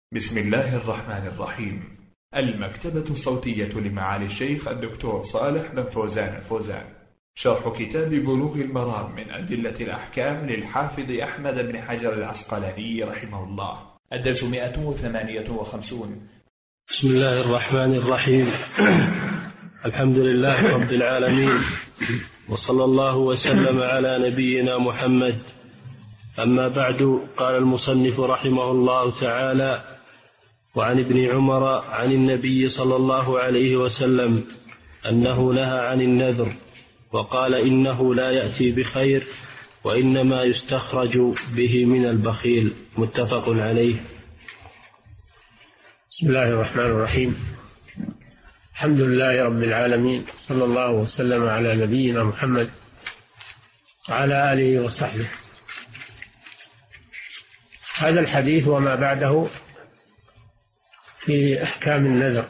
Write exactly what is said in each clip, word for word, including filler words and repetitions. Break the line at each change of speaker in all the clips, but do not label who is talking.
بسم الله الرحمن الرحيم. المكتبة الصوتية لمعالي الشيخ الدكتور صالح بن فوزان الفوزان، شرح كتاب بلوغ المرام من أدلة الأحكام للحافظ أحمد بن حجر العسقلاني رحمه الله. الدرس مئة وثمانية وخمسون.
بسم الله الرحمن الرحيم. الحمد لله رب العالمين، وصلى الله وسلم على نبينا محمد. أما بعد، قال المصنف رحمه الله تعالى: وعن ابن عمر عن النبي صلى الله عليه وسلم أنه نهى عن النذر، وقال إنه لا يأتي بخير، وإنما يستخرج به من البخيل. متفق عليه.
بسم الله الرحمن الرحيم. الحمد لله رب العالمين، صلى الله وسلم على نبينا محمد وعلى آله وصحبه. هذا الحديث وما بعده في أحكام النذر.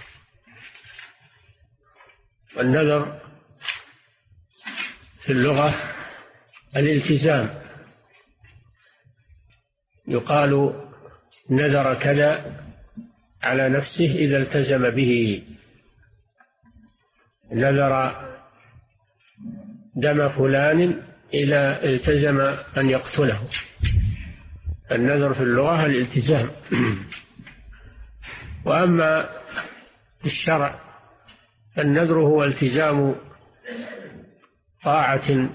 والنذر في اللغة الالتزام، يقال نذر كذا على نفسه إذا التزم به. نذر دم فلان إذا التزم أن يقتله. النذر في اللغة الالتزام. وأما في الشرع النذر هو التزام طاعة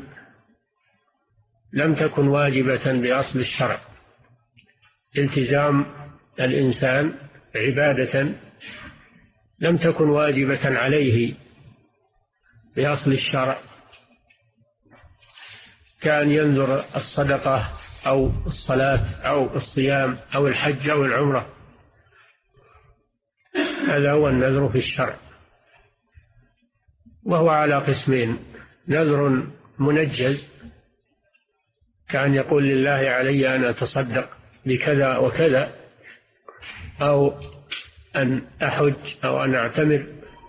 لم تكن واجبة بأصل الشرع، التزام الإنسان عبادة لم تكن واجبة عليه بأصل الشرع، كان ينذر الصدقة أو الصلاة أو الصيام أو الحج أو العمرة. هذا هو النذر في الشرع، وهو على قسمين: نذر منجز، كان يقول لله علي أن أتصدق بكذا وكذا، أو أن أحج أو أن أعتمر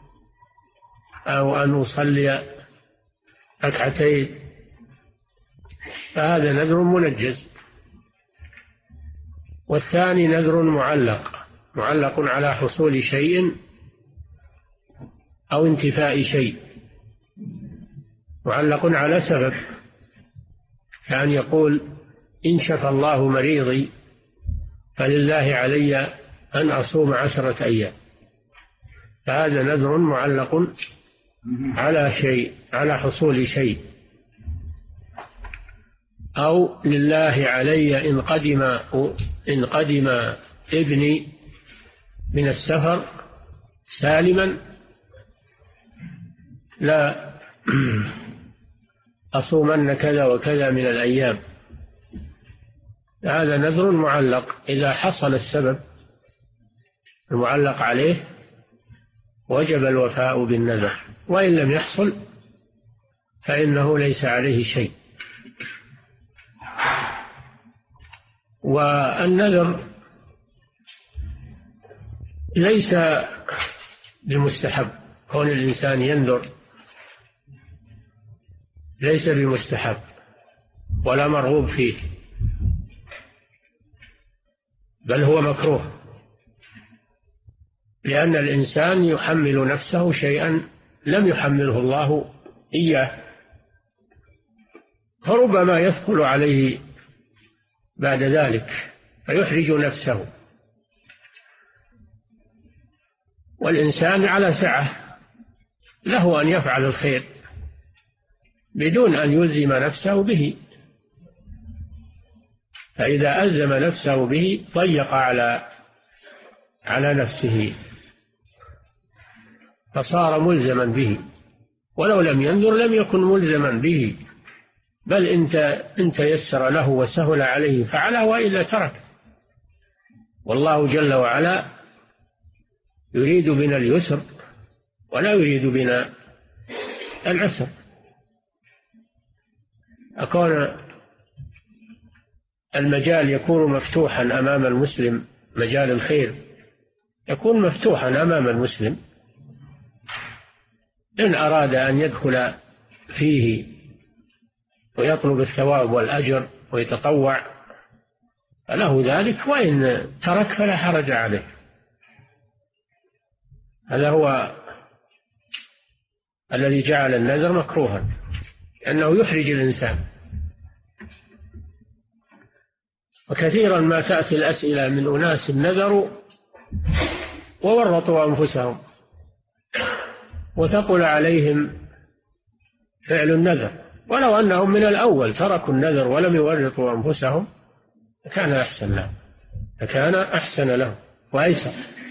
أو أن أصلي ركعتين، فهذا نذر منجز. والثاني نذر معلق، معلق على حصول شيء أو انتفاء شيء، معلق على سبب، كان يقول إن شفى الله مريضي فلله علي أن أصوم عشرة أيام، فهذا نذر معلق على شيء، على حصول شيء. أو لله علي إن قدم إن قدم ابني من السفر سالما لا أصومن كذا وكذا من الأيام. هذا نذر معلق، إذا حصل السبب المعلق عليه وجب الوفاء بالنذر، وإن لم يحصل فإنه ليس عليه شيء. والنذر ليس بمستحب، كون الإنسان ينذر ليس بمستحب ولا مرغوب فيه، بل هو مكروه، لأن الإنسان يحمل نفسه شيئا لم يحمله الله إياه، فربما يثقل عليه بعد ذلك فيحرج نفسه. والإنسان على سعة، له أن يفعل الخير بدون أن يلزم نفسه به، فإذا ألزم نفسه به ضيق على على نفسه فصار ملزما به، ولو لم ينذر لم يكن ملزما به، بل انت انت يسر له وسهل عليه فعله، وإلا ترك. والله جل وعلا يريد بنا اليسر ولا يريد بنا العسر. أكون المجال يكون مفتوحا أمام المسلم، مجال الخير يكون مفتوحا أمام المسلم، إن أراد أن يدخل فيه ويطلب الثواب والأجر ويتطوع فله ذلك، وإن ترك فلا حرج عليه. هذا هو الذي جعل النذر مكروها، لأنه يحرج الإنسان. وكثيرا ما تأتي الأسئلة من أناس نذروا وورطوا أنفسهم، وثقل عليهم فعل النذر، ولو أنهم من الأول تركوا النذر ولم يورطوا أنفسهم كان أحسن لهم، فكان أحسن لهم وأيسر.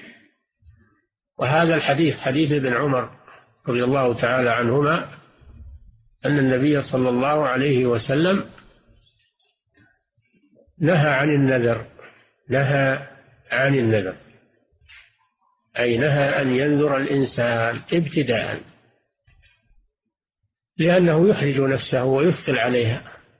وهذا الحديث حديث ابن عمر رضي الله تعالى عنهما أن النبي صلى الله عليه وسلم نهى عن النذر، نهى عن النذر أي نهى أن ينذر الإنسان ابتداء، لأنه يحرج نفسه ويثقل عليها،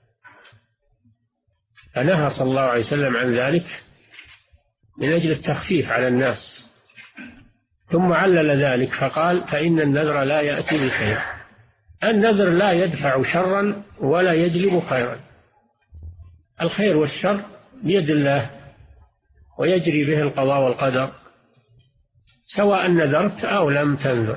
فنهى صلى الله عليه وسلم عن ذلك من أجل التخفيف على الناس. ثم علل ذلك فقال: فإن النذر لا يأتي بخير. النذر لا يدفع شرا ولا يجلب خيرا، الخير والشر بيد الله ويجري به القضاء والقدر، سواء نذرت أو لم تنذر،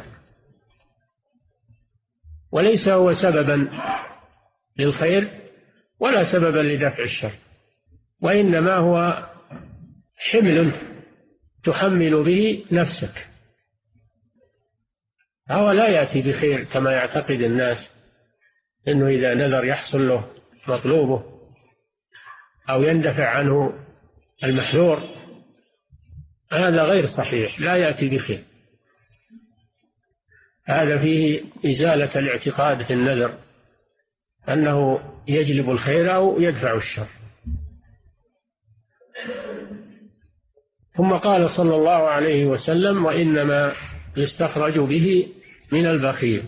وليس هو سببا للخير ولا سببا لدفع الشر، وإنما هو حمل تحمل به نفسك، هو لا يأتي بخير كما يعتقد الناس إنه إذا نذر يحصل له مطلوبه أو يندفع عنه المحذور. هذا غير صحيح، لا يأتي بخير. هذا فيه إزالة الاعتقاد في النذر أنه يجلب الخير أو يدفع الشر. ثم قال صلى الله عليه وسلم: وإنما يستخرج به من البخيل.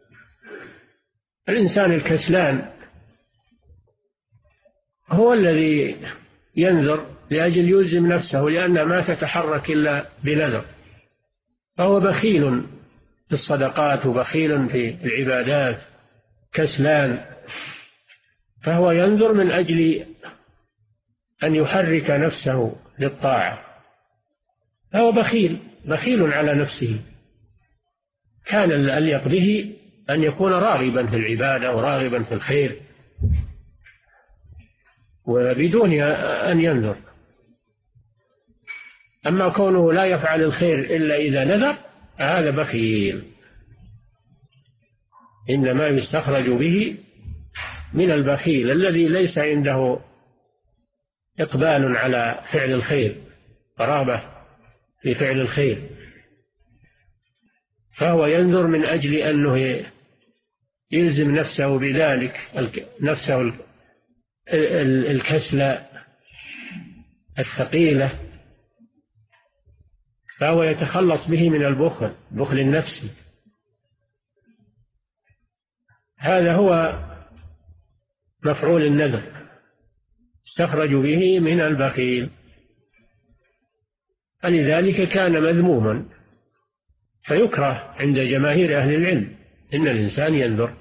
الإنسان الكسلان هو الذي ينذر لأجل يلزم نفسه، لأن ما تتحرك إلا بنذر، فهو بخيل في الصدقات وبخيل في العبادات، كسلان، فهو ينذر من أجل أن يحرك نفسه للطاعة، فهو بخيل بخيل على نفسه. كان الأليق به أن يكون راغبا في العبادة وراغبا في الخير وبدون أن ينذر. أما كونه لا يفعل الخير إلا إذا نذر هذا بخيل. إنما يستخرج به من البخيل الذي ليس عنده إقبال على فعل الخير، رغبة في فعل الخير، فهو ينذر من أجل أنه يلزم نفسه بذلك، نفسه الكسلة الثقيلة، فهو يتخلص به من البخل، البخل النفسي. هذا هو مفعول النذر، استخرج به من البخيل، فلذلك كان مذموما، فيكره عند جماهير أهل العلم إن الإنسان ينذر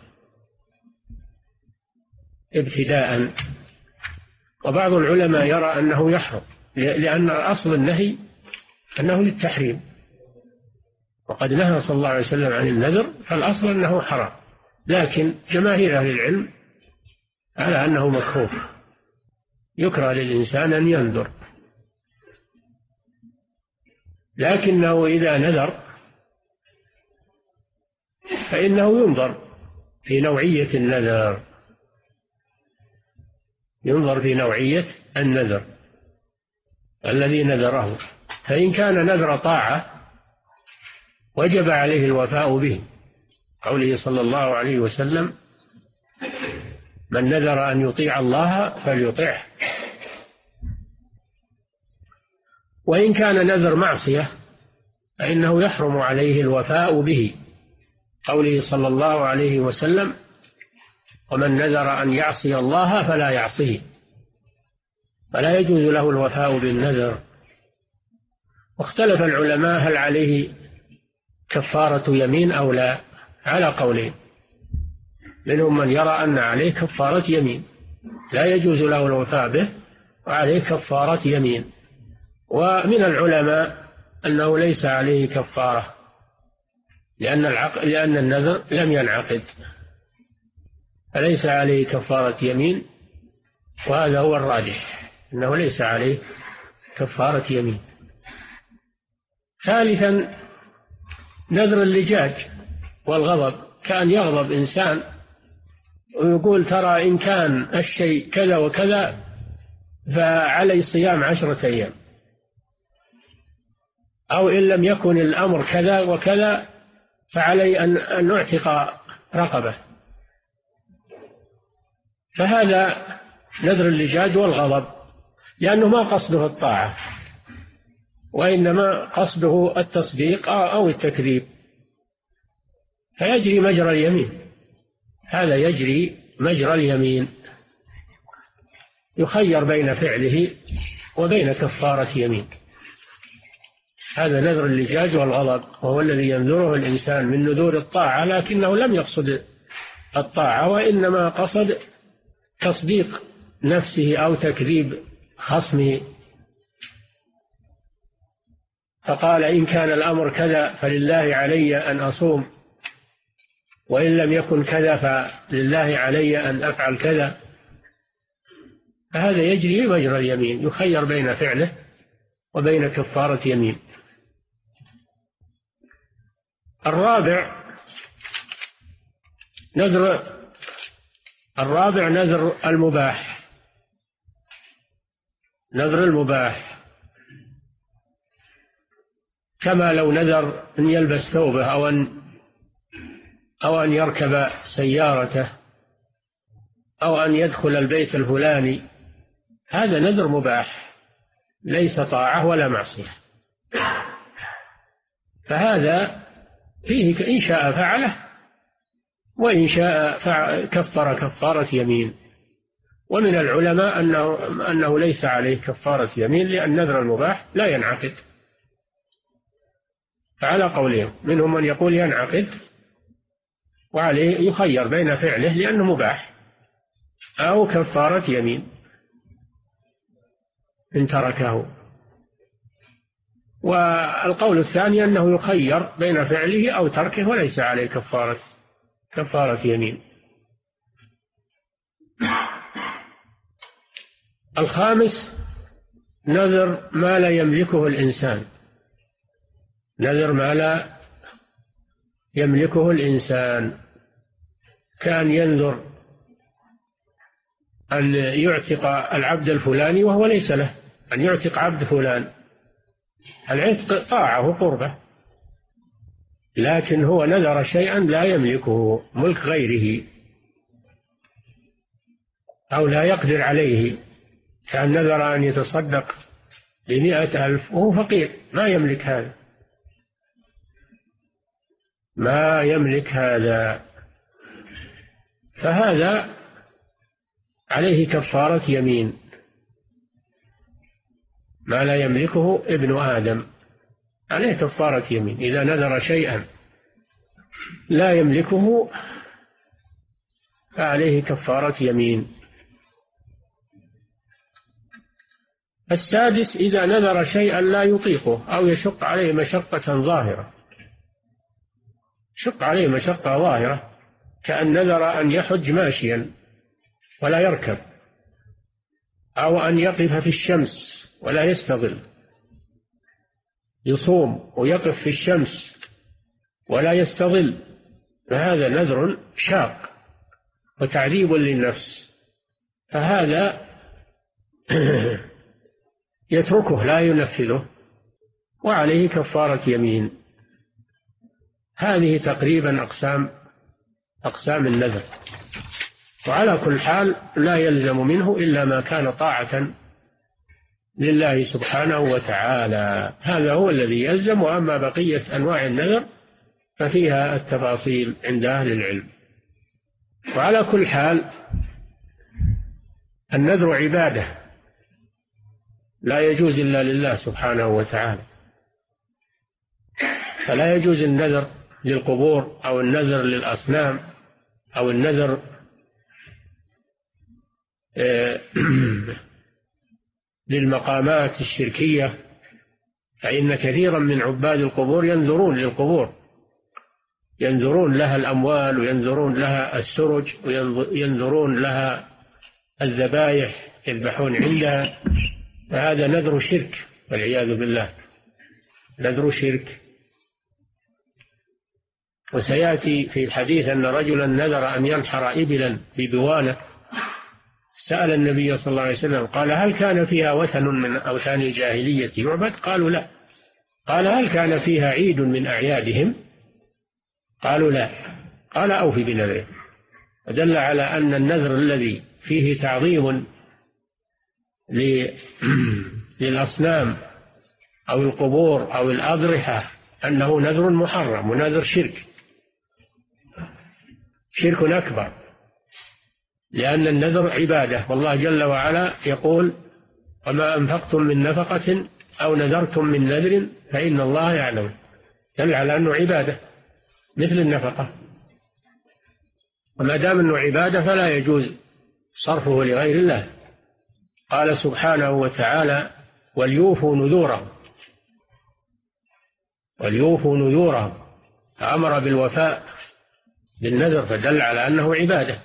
ابتداء. وبعض العلماء يرى أنه يحرم، لأن أصل النهي أنه للتحريم، وقد نهى صلى الله عليه وسلم عن النذر، فالأصل أنه حرام، لكن جماهير أهل العلم على أنه مكروه، يكره للإنسان أن ينذر، لكنه إذا نذر فإنه ينظر في نوعية النذر، ينظر في نوعية النذر الذي نذره، فإن كان نذر طاعة وجب عليه الوفاء به، قوله صلى الله عليه وسلم: من نذر أن يطيع الله فليطيعه. وإن كان نذر معصية فإنه يحرم عليه الوفاء به، قوله صلى الله عليه وسلم: ومن نذر أن يعصي الله فلا يعصيه، فلا يجوز له الوفاء بالنذر. واختلف العلماء هل عليه كفارة يمين أو لا، على قولين، منهم من يرى أن عليه كفارة يمين لا يجوز له الوفاء به، وعليه كفارة يمين. ومن العلماء أنه ليس عليه كفارة لأن العقد لأن النذر لم ينعقد، فليس عليه كفارة يمين، وهذا هو الراجح أنه ليس عليه كفارة يمين. ثالثا نذر اللجاج والغضب، كان يغضب إنسان ويقول ترى إن كان الشيء كذا وكذا فعلي صيام عشرة أيام، أو إن لم يكن الأمر كذا وكذا فعلي أن أعتق رقبة. فهذا نذر اللجاج والغضب، لأنه ما قصده الطاعة وإنما قصده التصديق أو التكذيب، فيجري مجرى اليمين. هذا يجري مجرى اليمين، يخير بين فعله وبين كفارة يمين. هذا نذر اللجاج والغضب، وهو الذي ينذره الإنسان من نذور الطاعة، لكنه لم يقصد الطاعة وإنما قصد تصديق نفسه أو تكذيب خصمه، فقال إن كان الأمر كذا فلله علي أن أصوم، وإن لم يكن كذا فلله علي أن أفعل كذا. فهذا يجري مجرى اليمين، يخير بين فعله وبين كفارة يمين. الرابع نذر الرابع نذر المباح، نذر المباح، كما لو نذر أن يلبس ثوبه أو أن أو أن يركب سيارته أو أن يدخل البيت الفلاني، هذا نذر مباح ليس طاعة ولا معصية، فهذا فيه إن شاء فعله وإن شاء كفر كفارة يمين. ومن العلماء أنه, أنه ليس عليه كفارة يمين، لأن نذر المباح لا ينعقد، فعلى قولين، منهم من يقول ينعقد وعليه يخير بين فعله لأنه مباح أو كفارة يمين إن تركه. والقول الثاني أنه يخير بين فعله أو تركه وليس عليه كفارة كفارة يمين. الخامس نذر ما لا يملكه الإنسان، نذر ما لا يملكه الإنسان، كان ينذر أن يعتق العبد الفلاني وهو ليس له، أن يعتق عبد فلان، العتق طاعة وقربة، لكن هو نذر شيئا لا يملكه، ملك غيره أو لا يقدر عليه، كان نذر أن يتصدق بمئة ألف وهو فقير ما يملك هذا، ما يملك هذا، فهذا عليه كفارة يمين. ما لا يملكه ابن آدم عليه كفارة يمين، إذا نذر شيئا لا يملكه فعليه كفارة يمين. السادس إذا نذر شيئا لا يطيقه أو يشق عليه مشقة ظاهرة، شق عليه مشقة ظاهرة، كأن نذر أن يحج ماشيا ولا يركب، أو أن يقف في الشمس ولا يستظل، يصوم ويقف في الشمس ولا يستظل، فهذا نذر شاق وتعذيب للنفس، فهذا يتركه لا ينفذه وعليه كفارة يمين. هذه تقريبا أقسام أقسام النذر، وعلى كل حال لا يلزم منه إلا ما كان طاعة لله سبحانه وتعالى، هذا هو الذي يلزم، وأما بقية أنواع النذر ففيها التفاصيل عند أهل العلم. وعلى كل حال النذر عبادة لا يجوز إلا لله سبحانه وتعالى، فلا يجوز النذر للقبور أو النذر للأصنام أو النذر للمقامات الشركية، فإن كثيرا من عباد القبور ينذرون للقبور، ينذرون لها الأموال، وينذرون لها السرج، وينذرون لها الذبائح يذبحون عندها، فهذا نذر شرك والعياذ بالله، نذر شرك. وسيأتي في الحديث أن رجلا نذر أن ينحر إبلا في بوانة، سأل النبي صلى الله عليه وسلم قال: هل كان فيها وثن من أوثان الجاهلية يعبد؟ قالوا لا. قال: هل كان فيها عيد من أعيادهم؟ قالوا لا. قال: أوفي بنذره. ودل على أن النذر الذي فيه تعظيم للأصنام أو القبور أو الأضرحة أنه نذر محرم ونذر شرك، شرك أكبر، لأن النذر عبادة، والله جل وعلا يقول: وما أنفقتم من نفقة أو نذرتم من نذر فإن الله يعلم. دل على أنه عبادة مثل النفقة، وما دام أنه عبادة فلا يجوز صرفه لغير الله. قال سبحانه وتعالى: وليوفوا نذورهم، وليوفوا نذورهم، فأمر بالوفاء بالنذر، فدل على أنه عبادة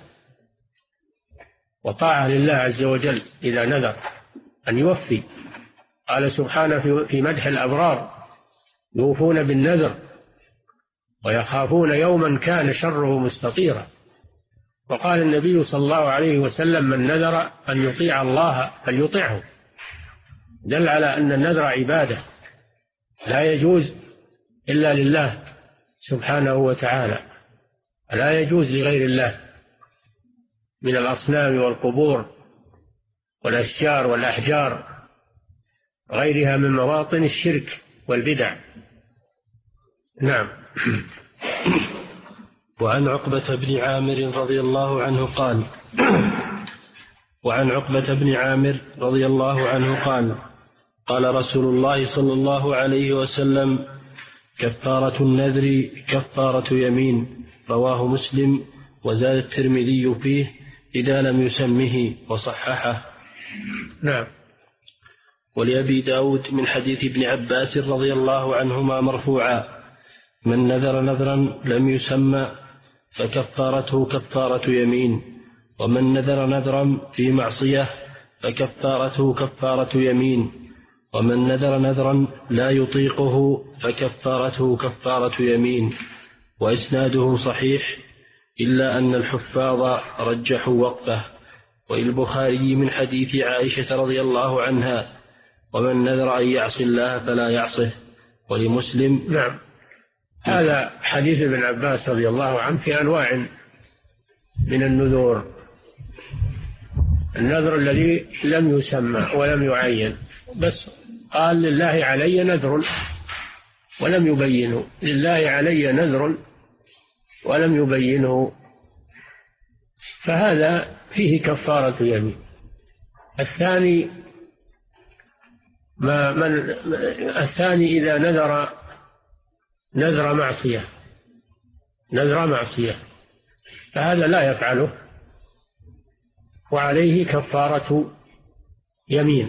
وطاعة لله عز وجل إذا نذر أن يوفي. قال سبحانه في مدح الأبرار: يوفون بالنذر ويخافون يوما كان شره مستطيرا. وقال النبي صلى الله عليه وسلم: من نذر أن يطيع الله فليطيعه. دل على أن النذر عبادة لا يجوز إلا لله سبحانه وتعالى، لا يجوز لغير الله من الأصنام والقبور والأشجار والأحجار غيرها من مواطن الشرك والبدع. نعم.
وعن عقبة بن عامر رضي الله عنه قال وعن عقبة بن عامر رضي الله عنه قال قال رسول الله صلى الله عليه وسلم: كفارة النذر كفارة يمين. رواه مسلم، وزاد الترمذي فيه: إذا لم يسمه، وصححه.
نعم.
ولأبي داود من حديث ابن عباس رضي الله عنهما مرفوعا: من نذر نذرا لم يسمى فكفارته كفارة يمين، ومن نذر نذرا في معصية فكفارته كفارة يمين، ومن نذر نذرا لا يطيقه فكفارته كفارة يمين. وإسناده صحيح، إلا أن الحفاظ رجحوا وقفه. وللبخاري من حديث عائشة رضي الله عنها: ومن نذر أن يعصي الله فلا يعصه. ولمسلم:
نعم. هذا حديث ابن عباس رضي الله عنه في أنواع من النذور. النذر الذي لم يسمى ولم يعين، بس قال: لله علي نذر، ولم يبينه. لله علي نذر ولم يبينه، فهذا فيه كفارة يمين. الثاني ما من الثاني إذا نذر نذر معصية نذر معصية فهذا لا يفعله، وعليه كفارة يمين.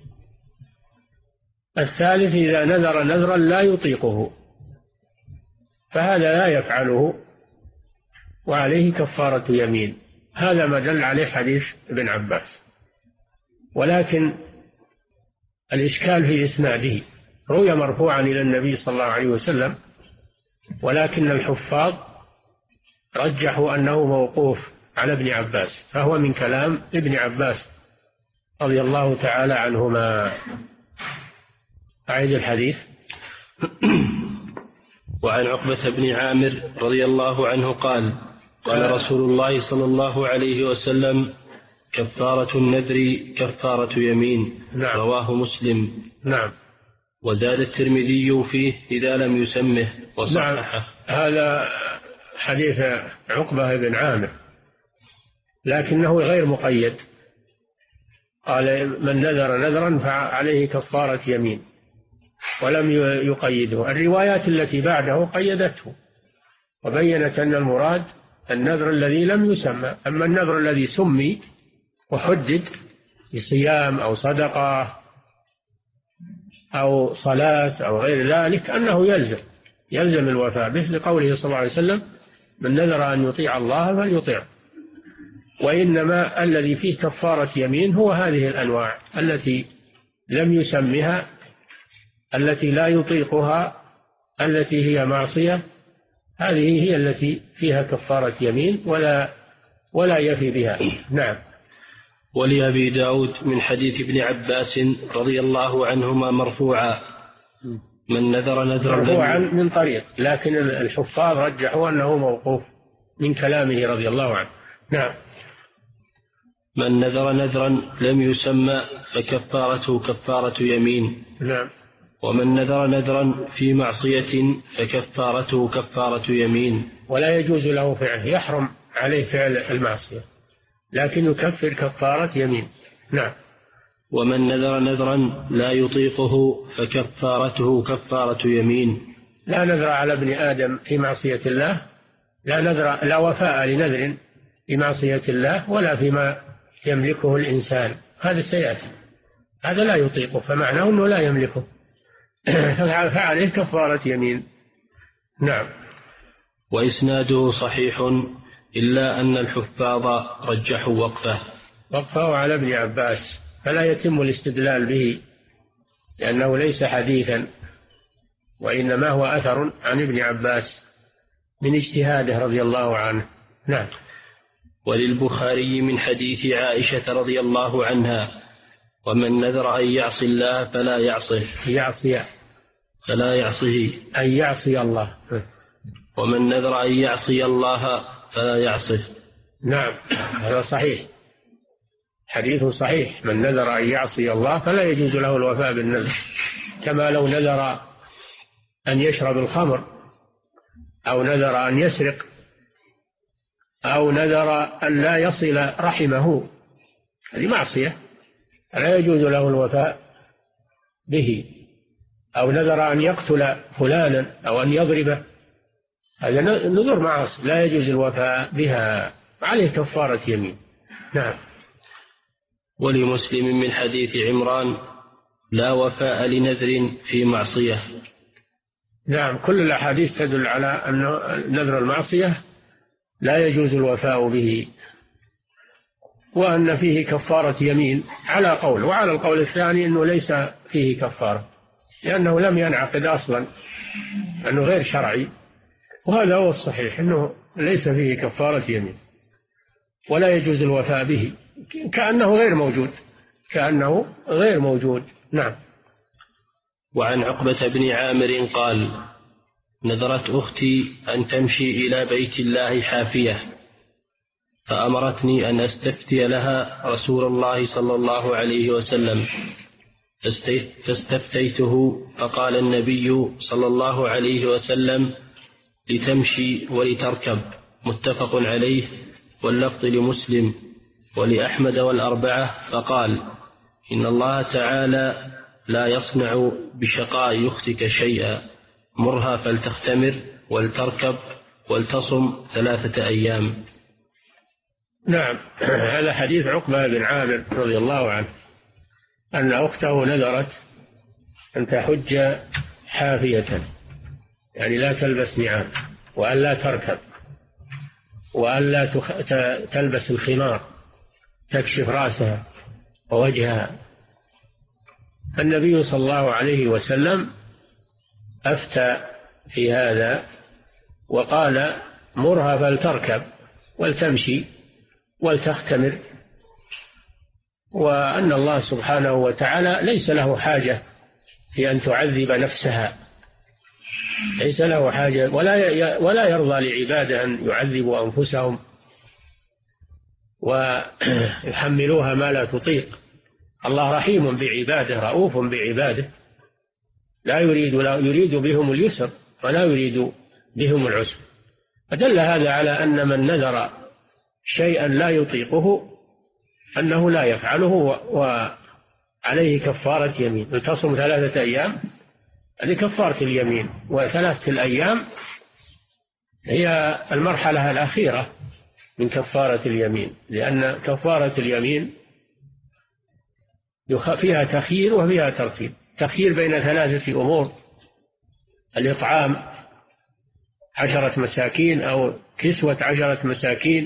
الثالث إذا نذر نذرا لا يطيقه فهذا لا يفعله، وعليه كفارة يمين. هذا ما دل عليه حديث ابن عباس. ولكن الإشكال في إسناده، روي مرفوعا إلى النبي صلى الله عليه وسلم، ولكن الحفاظ رجحوا أنه موقوف على ابن عباس، فهو من كلام ابن عباس رضي الله تعالى عنهما. أعيد الحديث.
وعن عقبة بن عامر رضي الله عنه قال قال رسول الله صلى الله عليه وسلم: كفارة النذر كفارة يمين.
نعم.
رواه مسلم.
نعم.
وزاد الترمذي فيه: إذا لم يسمه، وصححه.
نعم. هذا حديث عقبة بن عامر، لكنه غير مقيد. قال: من نذر نذرا فعليه كفارة يمين، ولم يقيده. الروايات التي بعده قيدته وبينت أن المراد النذر الذي لم يسمى. أما النذر الذي سمي وحدد بصيام أو صدقة أو صلاة أو غير ذلك أنه يلزم يلزم الوفاء به، لقوله صلى الله عليه وسلم: من نذر أن يطيع الله فليطيعه. وإنما الذي فيه كفارة يمين هو هذه الأنواع التي لم يسمها، التي لا يطيقها، التي هي معصية، هذه هي التي فيها كفارة يمين ولا ولا يفي بها. نعم.
ولأبي داود من حديث ابن عباس رضي الله عنهما مرفوعا: من نذر نذرا
مرفوعا من طريق، لكن الحفاظ رجحوا أنه موقوف من كلامه رضي الله عنه. نعم.
من نذر نذرا لم يسمى فكفارته كفارة يمين.
نعم.
ومن نذر نذرا في معصية فكفارته كفارة يمين.
ولا يجوز له فعله، يحرم عليه فعل المعصية، لكن يكفر كفارة يمين. نعم.
ومن نذر نذرا لا يطيقه فكفارته كفارة يمين.
لا نذر على ابن آدم في معصية الله، لا نذر، لا وفاء لنذر في معصية الله ولا فيما يملكه الإنسان، هذا سيأتي، هذا لا يطيقه، فمعناه أنه لا يملكه فعليه كفارة يمين. نعم.
وإسناده صحيح إلا أن الحفاظ رجحوا وقفه
وقفه على ابن عباس، فلا يتم الاستدلال به لأنه ليس حديثا، وإنما هو أثر عن ابن عباس من اجتهاده رضي الله عنه. نعم.
وللبخاري من حديث عائشة رضي الله عنها: ومن نذر أن يعصي الله فلا يعصه
يعصي
فلا يعصه
أن يعصي الله.
ومن نذر أن يعصي الله فلا يعصه.
نعم، هذا صحيح، حديث صحيح: من نذر أن يعصي الله فلا يجوز له الوفاء بالنذر، كما لو نذر أن يشرب الخمر، أو نذر أن يسرق، أو نذر أن لا يصل رحمه، هذه معصية لا يجوز له الوفاء به. أو نذر أن يقتل فلانا أو أن يضربه، هذا نذر معاصي لا يجوز الوفاء بها، عليه كفارة يمين. نعم.
ولمسلم من حديث عمران: لا وفاء لنذر في معصية.
نعم، كل الأحاديث تدل على أن نذر المعصية لا يجوز الوفاء به، وأن فيه كفارة يمين على قول، وعلى القول الثاني أنه ليس فيه كفارة لأنه لم ينعقد أصلا، أنه غير شرعي، وهذا هو الصحيح، أنه ليس فيه كفارة يمين ولا يجوز الوفاء به، كأنه غير موجود كأنه غير موجود. نعم.
وعن عقبة بن عامر قال: نذرت أختي أن تمشي إلى بيت الله حافية، فأمرتني أن أستفتي لها رسول الله صلى الله عليه وسلم، فاستفتيته فقال النبي صلى الله عليه وسلم: لتمشي ولتركب. متفق عليه، واللفظ لمسلم ولأحمد والأربعة، فقال: إن الله تعالى لا يصنع بشقاء أختك شيئا، مرها فلتختمر ولتركب ولتصم ثلاثة أيام.
نعم، هذا حديث عقبة بن عامر رضي الله عنه أن أخته نذرت أن تحج حافية، يعني لا تلبس نعال، وأن لا تركب، وأن لا تلبس الخمار تكشف رأسها ووجهها. النبي صلى الله عليه وسلم أفتى في هذا وقال: مرها فلتركب ولتمشي ولتختمر، وأن الله سبحانه وتعالى ليس له حاجة في أن تعذب نفسها، ليس له حاجة، ولا ولا يرضى لعباده أن يعذبوا أنفسهم ويحملوها ما لا تطيق. الله رحيم بعباده، رؤوف بعباده، لا يريد لا يريد بهم اليسر ولا يريد بهم العسر. فدل هذا على أن من نذر شيئا لا يطيقه أنه لا يفعله، وعليه كفارة يمين. تصم ثلاثة أيام، هذه كفارة اليمين، وثلاثة الأيام هي المرحلة الأخيرة من كفارة اليمين، لأن كفارة اليمين فيها تخيير وفيها ترتيب. تخيير بين ثلاثة أمور: الإطعام عشرة مساكين أو كسوة عشرة مساكين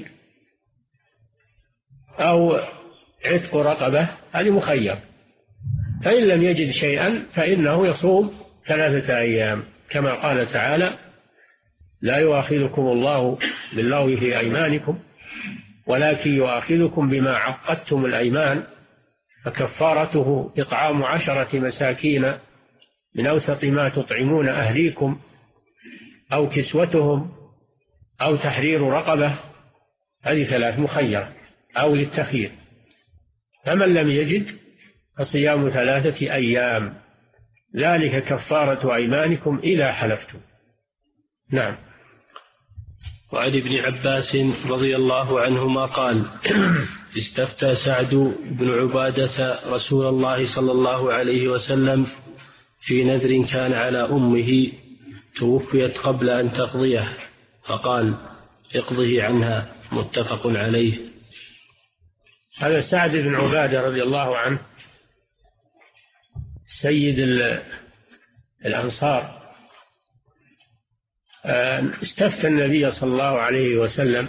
أو عتق رقبة، هذه مخير. فإن لم يجد شيئا فإنه يصوم ثلاثة أيام، كما قال تعالى: لا يؤاخذكم الله باللغو في أيمانكم ولكن يؤاخذكم بما عقدتم الأيمان فكفارته إطعام عشرة مساكين من أوسط ما تطعمون أهليكم أو كسوتهم أو تحرير رقبة. هذه ثلاث مخيرة أو للتخيير. فمن لم يجد فصيام ثلاثة أيام، ذلك كفارة أيمانكم إذا حلفتم. نعم.
وعن ابن عباس رضي الله عنهما قال: استفتى سعد بن عبادة رسول الله صلى الله عليه وسلم في نذر كان على أمه توفيت قبل أن تقضيه، فقال: اقضه عنها. متفق عليه.
هذا سعد بن عبادة رضي الله عنه سيد الأنصار، استفتى النبي صلى الله عليه وسلم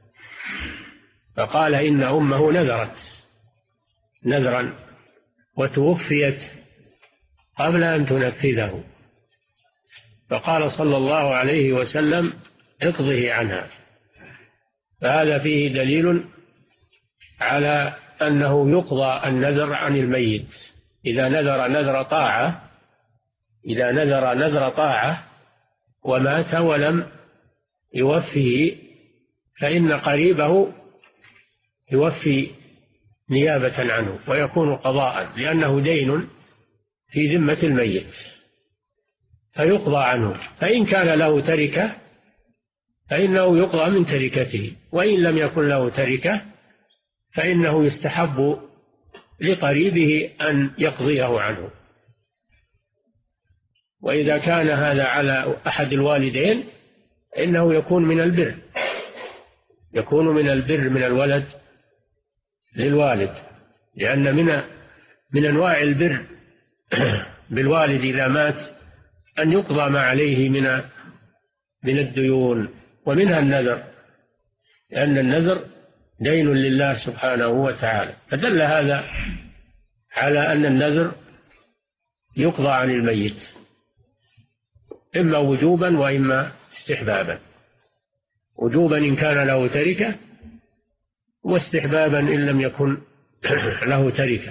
فقال: إن أمه نذرت نذرا وتوفيت قبل أن تنفذه، فقال صلى الله عليه وسلم: اقضه عنها. فهذا فيه دليل على أنه يقضى النذر عن الميت إذا نذر نذر طاعة إذا نذر نذر طاعة ومات ولم يوفيه، فإن قريبه يوفي نيابة عنه ويكون قضاء، لأنه دين في ذمة الميت فيقضى عنه. فإن كان له تركة فإنه يقضى من تركته، وإن لم يكن له تركة فإنه يستحب لقريبه أن يقضيه عنه. وإذا كان هذا على أحد الوالدين إنه يكون من البر يكون من البر من الولد للوالد، لأن من من أنواع البر بالوالد إذا مات أن يقضى ما عليه من من الديون، ومنها النذر، لأن النذر دين لله سبحانه وتعالى. فدل هذا على أن النذر يقضى عن الميت إما وجوبا وإما استحبابا. وجوبا إن كان له تركة، واستحبابا إن لم يكن له تركة.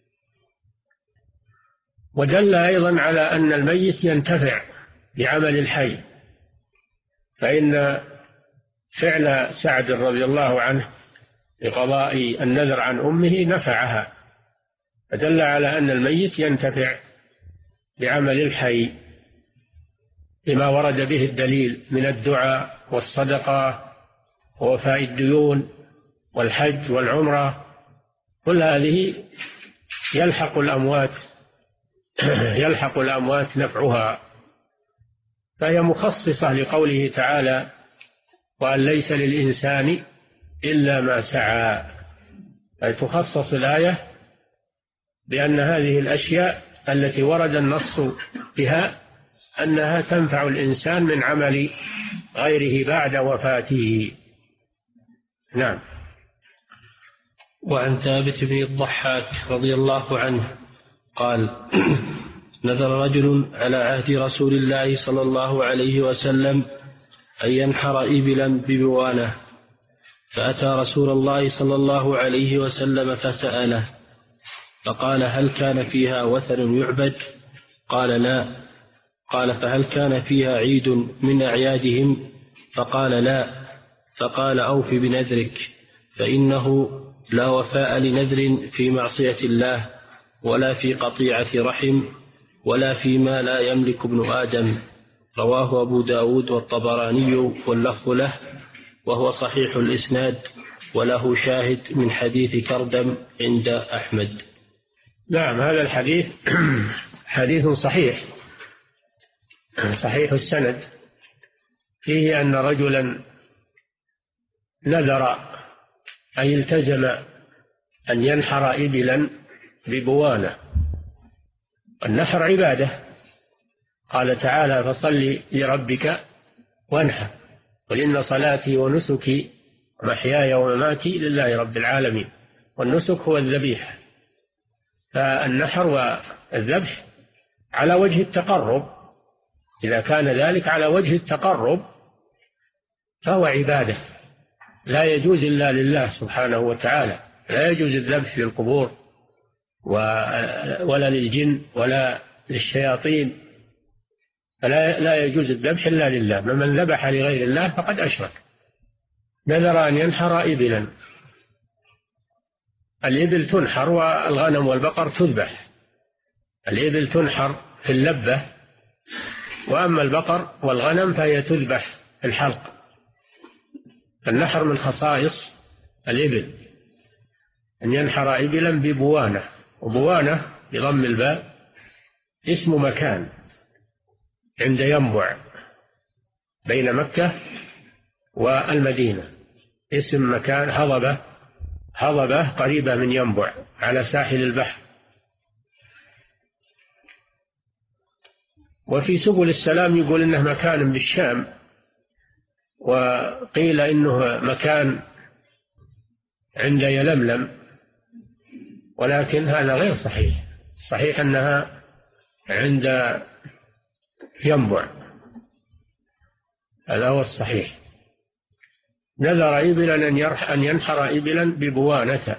ودل أيضا على أن الميت ينتفع بعمل الحي، فإن فعل سعد رضي الله عنه لقضاء النذر عن أمه نفعها، فدل على أن الميت ينتفع بعمل الحي لما ورد به الدليل من الدعاء والصدقة ووفاء الديون والحج والعمرة. كل هذه يلحق الأموات يلحق الأموات نفعها، فهي مخصصة لقوله تعالى: وأن ليس للإنسان إلا ما سعى. أي تخصص الآية بأن هذه الأشياء التي ورد النص بها أنها تنفع الإنسان من عمل غيره بعد وفاته. نعم.
وعن ثابت بن الضحاك رضي الله عنه قال: نذر رجل على عهد رسول الله صلى الله عليه وسلم أن ينحر إبلا ببوانة، فأتى رسول الله صلى الله عليه وسلم فسأله، فقال: هل كان فيها وثن يعبد؟ قال: لا. قال: فهل كان فيها عيد من أعيادهم؟ فقال: لا. فقال: أوف بنذرك، فإنه لا وفاء لنذر في معصية الله، ولا في قطيعة رحم، ولا فيما لا يملك ابن آدم. رواه أبو داود والطبراني واللفظ له، وهو صحيح الإسناد، وله شاهد من حديث كردم عند أحمد.
نعم، هذا الحديث حديث صحيح صحيح السند، فيه أن رجلا نذر أن يلتزم أن ينحر إبلا ببوانة، النحر عبادة، قال تعالى فصل لربك وانحر قل إن صلاتي ونسكي ومحياي ومماتي لله رب العالمين. والنسك هو الذبيحة، فالنحر والذبح على وجه التقرب، إذا كان ذلك على وجه التقرب فهو عبادة لا يجوز إلا لله سبحانه وتعالى. لا يجوز الذبح للقبور ولا للجن ولا للشياطين، فلا لا يجوز الذبح إلا لله. من ذبح لغير الله فقد أشرك. نذر أن ينحر إبلا، الإبل تنحر والغنم والبقر تذبح. الإبل تنحر في اللبة، وأما البقر والغنم فهي تذبح في الحلق. النحر من خصائص الإبل، أن ينحر إبلا ببوانة، وبوانة بضم الباء اسم مكان عند ينبع بين مكة والمدينة، اسم مكان هضبة، هضبة قريبة من ينبع على ساحل البحر. وفي سبل السلام يقول إنه مكان بالشام، وقيل إنه مكان عند يلملم، ولكن هذا غير صحيح. صحيح أنها عند ينبع، هذا هو الصحيح. نذر إبلا أن ينحر إبلا ببوانة.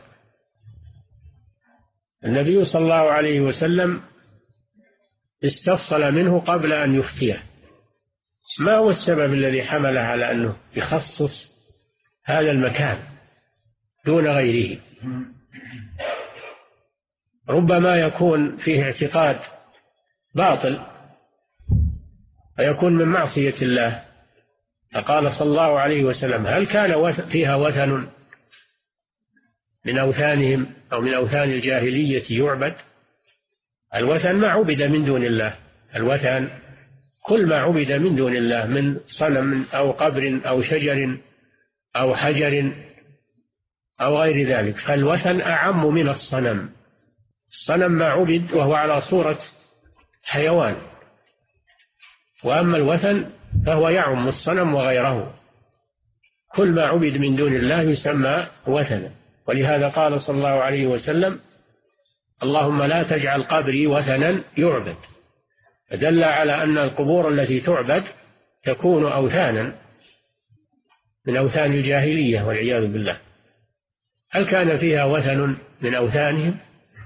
النبي صلى الله عليه وسلم استفصل منه قبل أن يفتيه. ما هو السبب الذي حمله على أنه يخصص هذا المكان دون غيره؟ ربما يكون فيه اعتقاد باطل ويكون من معصية الله. فقال صلى الله عليه وسلم هل كان فيها وثن من أوثانهم أو من أوثان الجاهلية يعبد؟ الوثن ما عبد من دون الله، الوثن كل ما عبد من دون الله من صنم أو قبر أو شجر أو حجر أو غير ذلك، فالوثن أعم من الصنم. الصنم ما عبد وهو على صورة حيوان، وأما الوثن فهو يعم الصنم وغيره. كل ما عبد من دون الله يسمى وثنا. ولهذا قال صلى الله عليه وسلم اللهم لا تجعل قبري وثنا يعبد، فدل على أن القبور التي تعبد تكون أوثانا من أوثان الجاهلية والعياذ بالله. هل كان فيها وثن من أوثانهم؟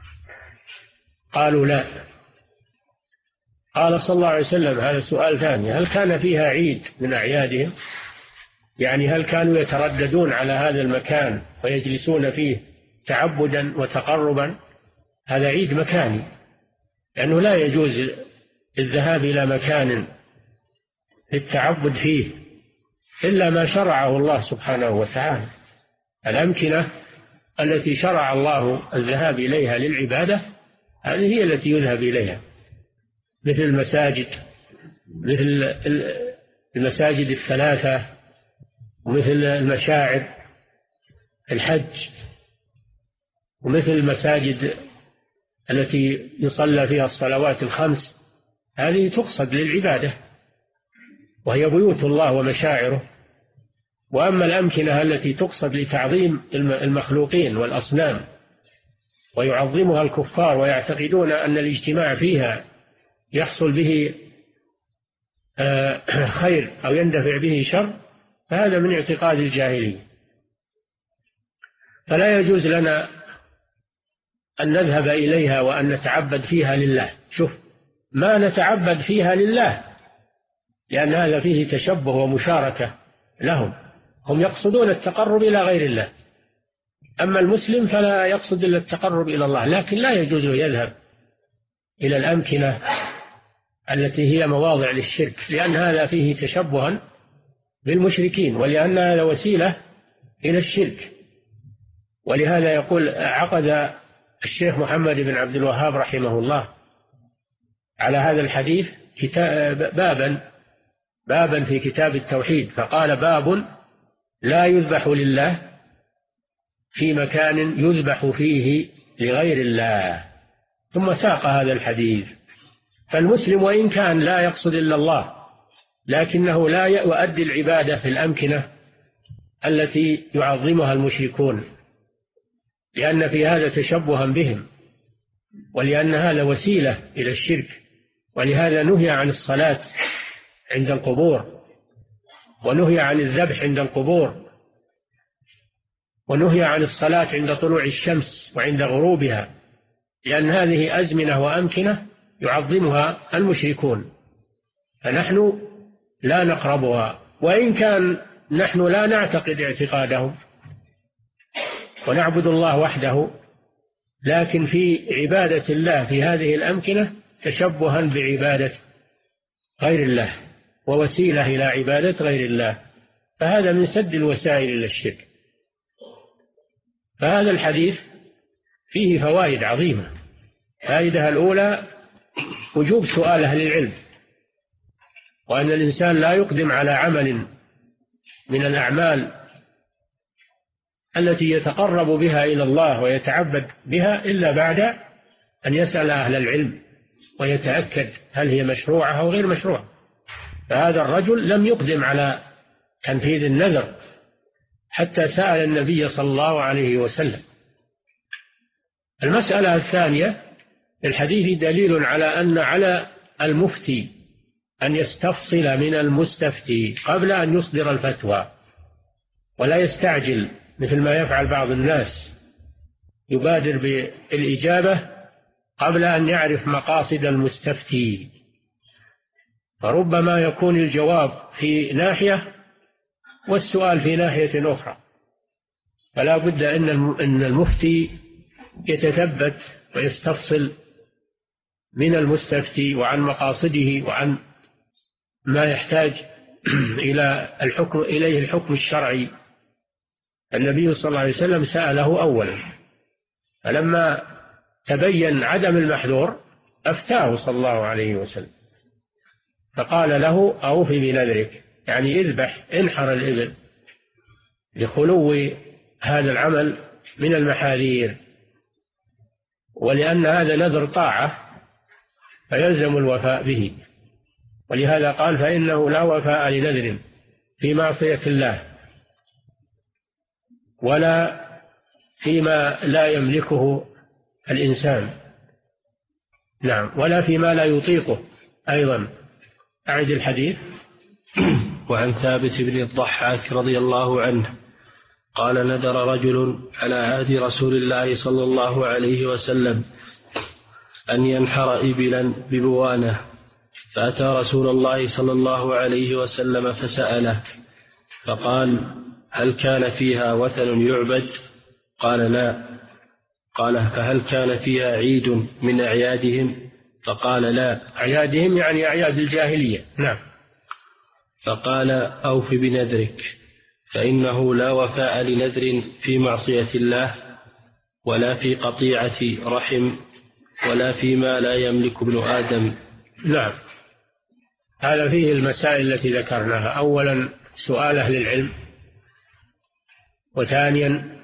قالوا لا. قال صلى الله عليه وسلم هذا سؤال ثاني، هل كان فيها عيد من أعيادهم؟ يعني هل كانوا يترددون على هذا المكان ويجلسون فيه تعبدا وتقربا؟ هذا عيد مكاني، لأنه لا يجوز الذهاب إلى مكان للتعبد فيه إلا ما شرعه الله سبحانه وتعالى. الأمكنة التي شرع الله الذهاب إليها للعبادة هذه هي التي يذهب إليها، مثل المساجد، مثل المساجد الثلاثة، ومثل المشاعر الحج، ومثل المساجد التي يصلى فيها الصلوات الخمس، هذه تقصد للعبادة وهي بيوت الله ومشاعره. وأما الأمكنة التي تقصد لتعظيم المخلوقين والأصنام ويعظمها الكفار ويعتقدون أن الاجتماع فيها يحصل به خير أو يندفع به شر، فهذا من اعتقاد الجاهلية. فلا يجوز لنا أن نذهب إليها وأن نتعبد فيها لله. شوف، ما نتعبد فيها لله لأن هذا فيه تشبه ومشاركة لهم، هم يقصدون التقرب إلى غير الله. أما المسلم فلا يقصد إلا التقرب إلى الله، لكن لا يجوز يذهب إلى الأمكنة التي هي مواضع للشرك، لأن هذا فيه تشبها بالمشركين، ولأن هذا وسيلة إلى الشرك. ولهذا يقول عقد الشيخ محمد بن عبد الوهاب رحمه الله على هذا الحديث كتاب بابا بابا في كتاب التوحيد، فقال باب لا يذبح لله في مكان يذبح فيه لغير الله، ثم ساق هذا الحديث فالمسلم وإن كان لا يقصد إلا الله لكنه لا يؤدي العبادة في الأمكنة التي يعظمها المشركون، لأن في هذا تشبها بهم، ولأن هذا وسيلة إلى الشرك. ولهذا نهي عن الصلاة عند القبور، ونهي عن الذبح عند القبور، ونهي عن الصلاة عند طلوع الشمس وعند غروبها، لأن هذه أزمنة وأمكنة يعظمها المشركون، فنحن لا نقربها، وإن كان نحن لا نعتقد اعتقادهم ونعبد الله وحده، لكن في عبادة الله في هذه الأمكنة تشبها بعبادة غير الله ووسيلة إلى عبادة غير الله، فهذا من سد الوسائل إلى الشرك. فهذا الحديث فيه فوائد عظيمة. الفائدة الأولى وجوب سؤال أهل العلم، وأن الإنسان لا يقدم على عمل من الأعمال التي يتقرب بها إلى الله ويتعبد بها إلا بعد أن يسأل أهل العلم ويتأكد هل هي مشروعة أو غير مشروعة. فهذا الرجل لم يقدم على تنفيذ النذر حتى سأل النبي صلى الله عليه وسلم. المسألة الثانية، الحديث دليل على أن على المفتي أن يستفصل من المستفتي قبل أن يصدر الفتوى، ولا يستعجل مثل ما يفعل بعض الناس، يبادر بالإجابة قبل أن يعرف مقاصد المستفتي، فربما يكون الجواب في ناحية والسؤال في ناحية أخرى. فلا بد أن المفتي يتثبت ويستفصل من المستفتي وعن مقاصده وعن ما يحتاج إلى الحكم إليه الحكم الشرعي. النبي صلى الله عليه وسلم سأله أولا، فلما تبين عدم المحذور أفتاه صلى الله عليه وسلم، فقال له أوف بنذرك، يعني اذبح انحر الإبل لخلو هذا العمل من المحاذير، ولأن هذا نذر طاعة فيلزم الوفاء به. ولهذا قال فإنه لا وفاء لنذر في معصية الله ولا فيما لا يملكه الإنسان، نعم، ولا فيما لا يطيقه أيضا. أعد الحديث.
وعن ثابت بن الضحاك رضي الله عنه قال نذر رجل على عهد رسول الله صلى الله عليه وسلم أن ينحر إبلا ببوانة، فأتى رسول الله صلى الله عليه وسلم فسأله فقال هل كان فيها وثن يعبد؟ قال لا. قال فهل كان فيها عيد من أعيادهم؟ فقال لا.
أعيادهم يعني أعياد الجاهلية. نعم.
فقال أوف بنذرك، فإنه لا وفاء لنذر في معصية الله ولا في قطيعة رحم ولا فيما لا يملك ابن آدم.
نعم، هذا فيه المسائل التي ذكرناها. أولا سؤال أهل العلم، وثانيا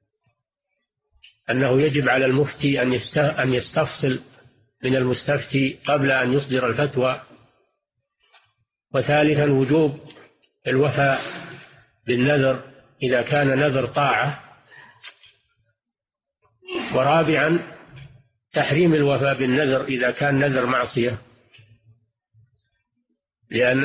أنه يجب على المفتي أن يستفصل من المستفتي قبل أن يصدر الفتوى، وثالثا وجوب الوفاء بالنذر إذا كان نذر طاعة، ورابعا تحريم الوفاء بالنذر إذا كان نذر معصية، لأن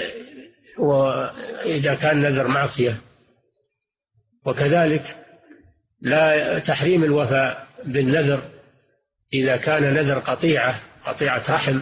وإذا كان نذر معصية، وكذلك لا تحريم الوفاء بالنذر إذا كان نذر قطيعة قطيعة رحم،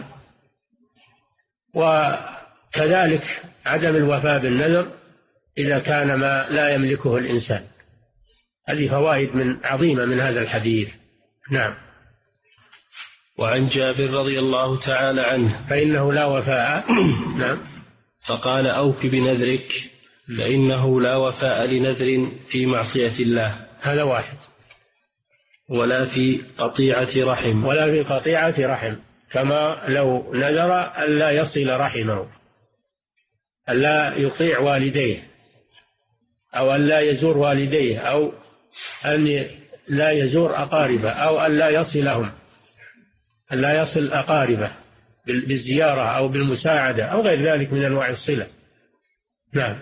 وكذلك عدم الوفاء بالنذر إذا كان ما لا يملكه الإنسان. هذه فوائد من عظيمة من هذا الحديث. نعم.
وعن جابر رضي الله تعالى عنه
فإنه لا وفاء نعم.
فقال أوف بنذرك، فإنه لا وفاء لنذر في معصية الله.
هذا واحد.
ولا في قطيعة رحم.
ولا في قطيعة رحم، كما لو نذر ألا يصل رحمه، ألا يطيع والديه، أو ألا يزور والديه، أو أن لا يزور أقاربه، أو ألا يصلهم، ألا يصل أقاربه، بالزيارة أو بالمساعدة أو غير ذلك من أنواع الصلة. نعم.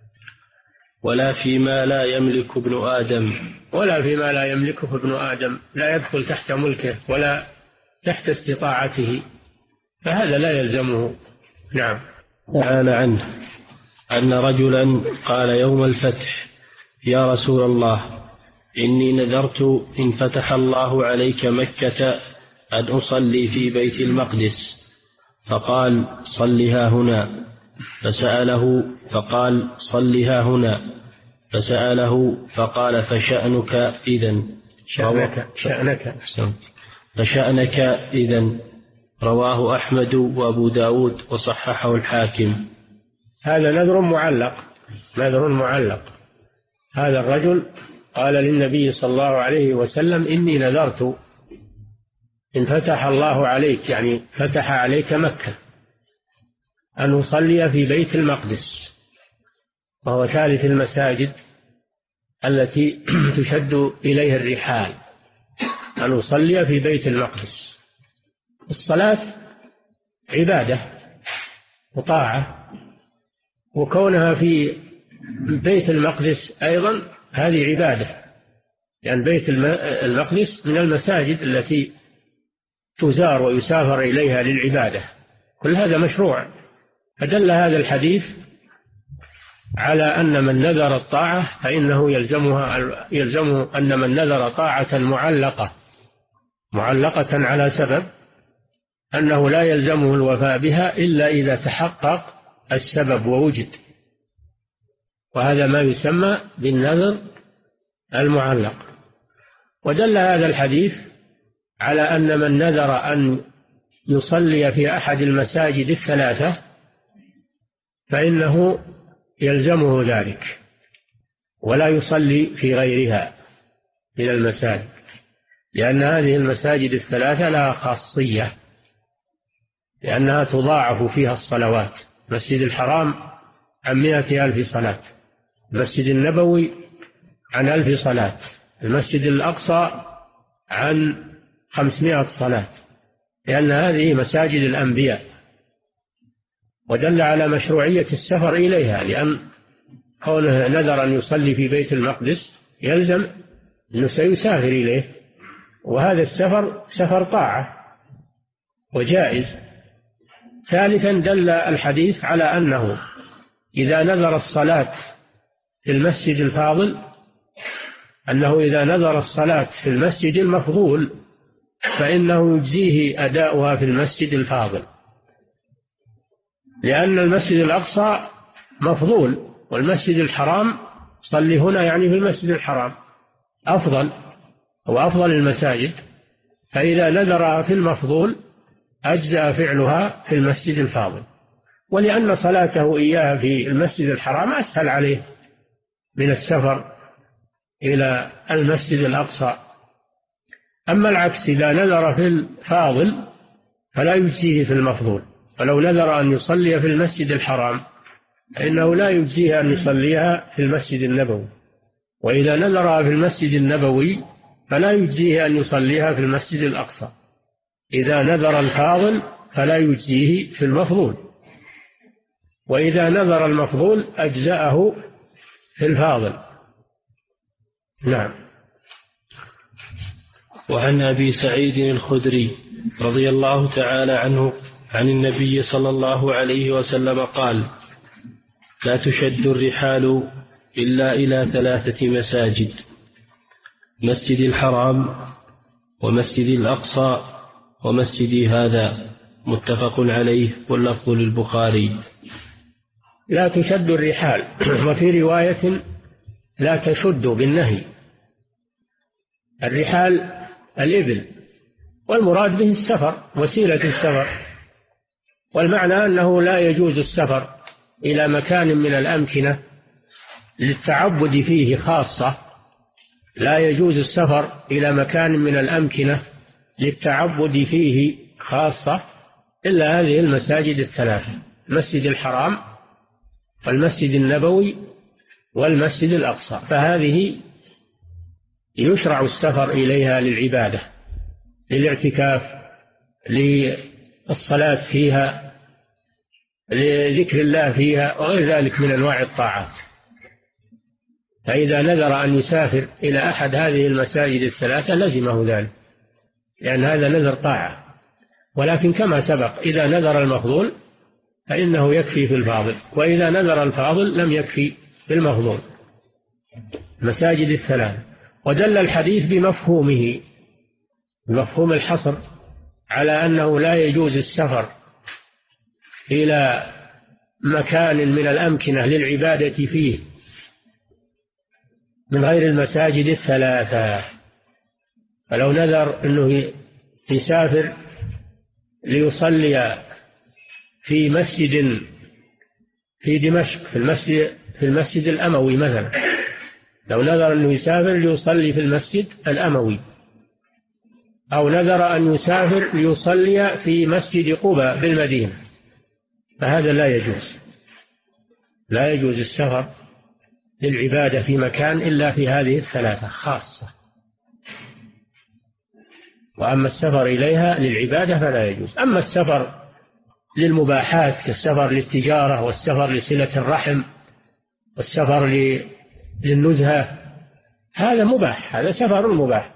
ولا فيما لا يملك ابن آدم
ولا فيما لا يملكه ابن آدم، لا يدخل تحت ملكه ولا تحت استطاعته، فهذا لا يلزمه. نعم.
تعالى عنه أن رجلا قال يوم الفتح: يا رسول الله، إني نذرت إن فتح الله عليك مكة أن أصلي في بيت المقدس، فقال: صلها هنا. فسأله فقال: صلها هنا. فسأله فقال: فشأنك إذن.
شأنك شأنك
فشأنك إذن. رواه أحمد وأبو داود وصححه الحاكم.
هذا نذر معلق، نذر معلق. هذا الرجل قال للنبي صلى الله عليه وسلم: إني نذرت إن فتح الله عليك، يعني فتح عليك مكة، أن أصلي في بيت المقدس، وهو ثالث المساجد التي تشد إليها الرحال، أن أصلي في بيت المقدس. الصلاة عبادة وطاعة، وكونها في بيت المقدس أيضا هذه عبادة، لأن بيت المقدس من المساجد التي تزار ويسافر إليها للعبادة، كل هذا مشروع. فدل هذا الحديث على أن من نذر الطاعة فإنه يلزمها يلزمه أن من نذر طاعة معلقة معلقة على سبب أنه لا يلزمه الوفاء بها إلا إذا تحقق السبب ووجد، وهذا ما يسمى بالنذر المعلق. ودل هذا الحديث على أن من نذر أن يصلي في أحد المساجد الثلاثة فإنه يلزمه ذلك، ولا يصلي في غيرها من المساجد، لأن هذه المساجد الثلاثة لها خاصية، لأنها تضاعف فيها الصلوات. المسجد الحرام عن مائة ألف صلاة، المسجد النبوي عن ألف صلاة، المسجد الأقصى عن خمسمائة صلاة، لأن هذه مساجد الأنبياء. ودل على مشروعية السفر إليها، لأن كونه نذر أن يصلي في بيت المقدس يلزم أنه سيسافر إليه، وهذا السفر سفر طاعة وجائز. ثالثا دل الحديث على أنه إذا نذر الصلاة في المسجد الفاضل أنه إذا نذر الصلاة في المسجد المفضول فإنه يجزيه أداؤها في المسجد الفاضل، لأن المسجد الأقصى مفضول، والمسجد الحرام صلي هنا يعني في المسجد الحرام أفضل، هو أفضل المساجد، فإذا نذرها في المفضول أجزأ فعلها في المسجد الفاضل، ولأن صلاته إياها في المسجد الحرام أسهل عليه من السفر إلى المسجد الأقصى. أما العكس، إذا نذر في الفاضل فلا يجزيه في المفضول، فلو نذر أن يصلي في المسجد الحرام فإنه لا يجزيه أن يصليها في المسجد النبوي، وإذا نذرها في المسجد النبوي فلا يجزيه أن يصليها في المسجد الأقصى. إذا نذر الفاضل فلا يجزيه في المفضول، وإذا نذر المفضول أجزأه في الفاضل. نعم.
وعن أبي سعيد الخدري رضي الله تعالى عنه عن النبي صلى الله عليه وسلم قال: لا تشد الرحال إلا إلى ثلاثة مساجد: مسجد الحرام، ومسجد الأقصى، ومسجدي هذا. متفق عليه، واللفظ للبخاري.
لا تشد الرحال، وفي رواية لا تشد بالنهي. الرحال الإبل، والمراد به السفر، وسيلة السفر، والمعنى أنه لا يجوز السفر إلى مكان من الأمكنة للتعبد فيه خاصة، لا يجوز السفر إلى مكان من الأمكنة للتعبد فيه خاصة إلا هذه المساجد الثلاثة: المسجد الحرام، والمسجد النبوي، والمسجد الأقصى، فهذه يشرع السفر إليها للعبادة، للاعتكاف، الصلاة فيها، لذكر الله فيها، وغير ذلك من أنواع الطاعات. فإذا نذر أن يسافر إلى أحد هذه المساجد الثلاثة لزمه ذلك، لأن هذا نذر طاعة. ولكن كما سبق إذا نذر المفضول فإنه يكفي في الفاضل، وإذا نذر الفاضل لم يكفي في المفضول. مساجد الثلاثة. ودل الحديث بمفهومه، بمفهوم الحصر، على أنه لا يجوز السفر إلى مكان من الأمكنة للعبادة فيه من غير المساجد الثلاثة. فلو نذر أنه يسافر ليصلي في مسجد في دمشق، في المسجد في المسجد الأموي مثلا، لو نذر أنه يسافر ليصلي في المسجد الأموي، أو نذر أن يسافر ليصلي في مسجد قباء بالمدينة، فهذا لا يجوز. لا يجوز السفر للعبادة في مكان إلا في هذه الثلاثة خاصة. وأما السفر إليها للعبادة فلا يجوز. أما السفر للمباحات كالسفر للتجارة والسفر لصلة الرحم والسفر للنزهة هذا مباح، هذا سفر مباح،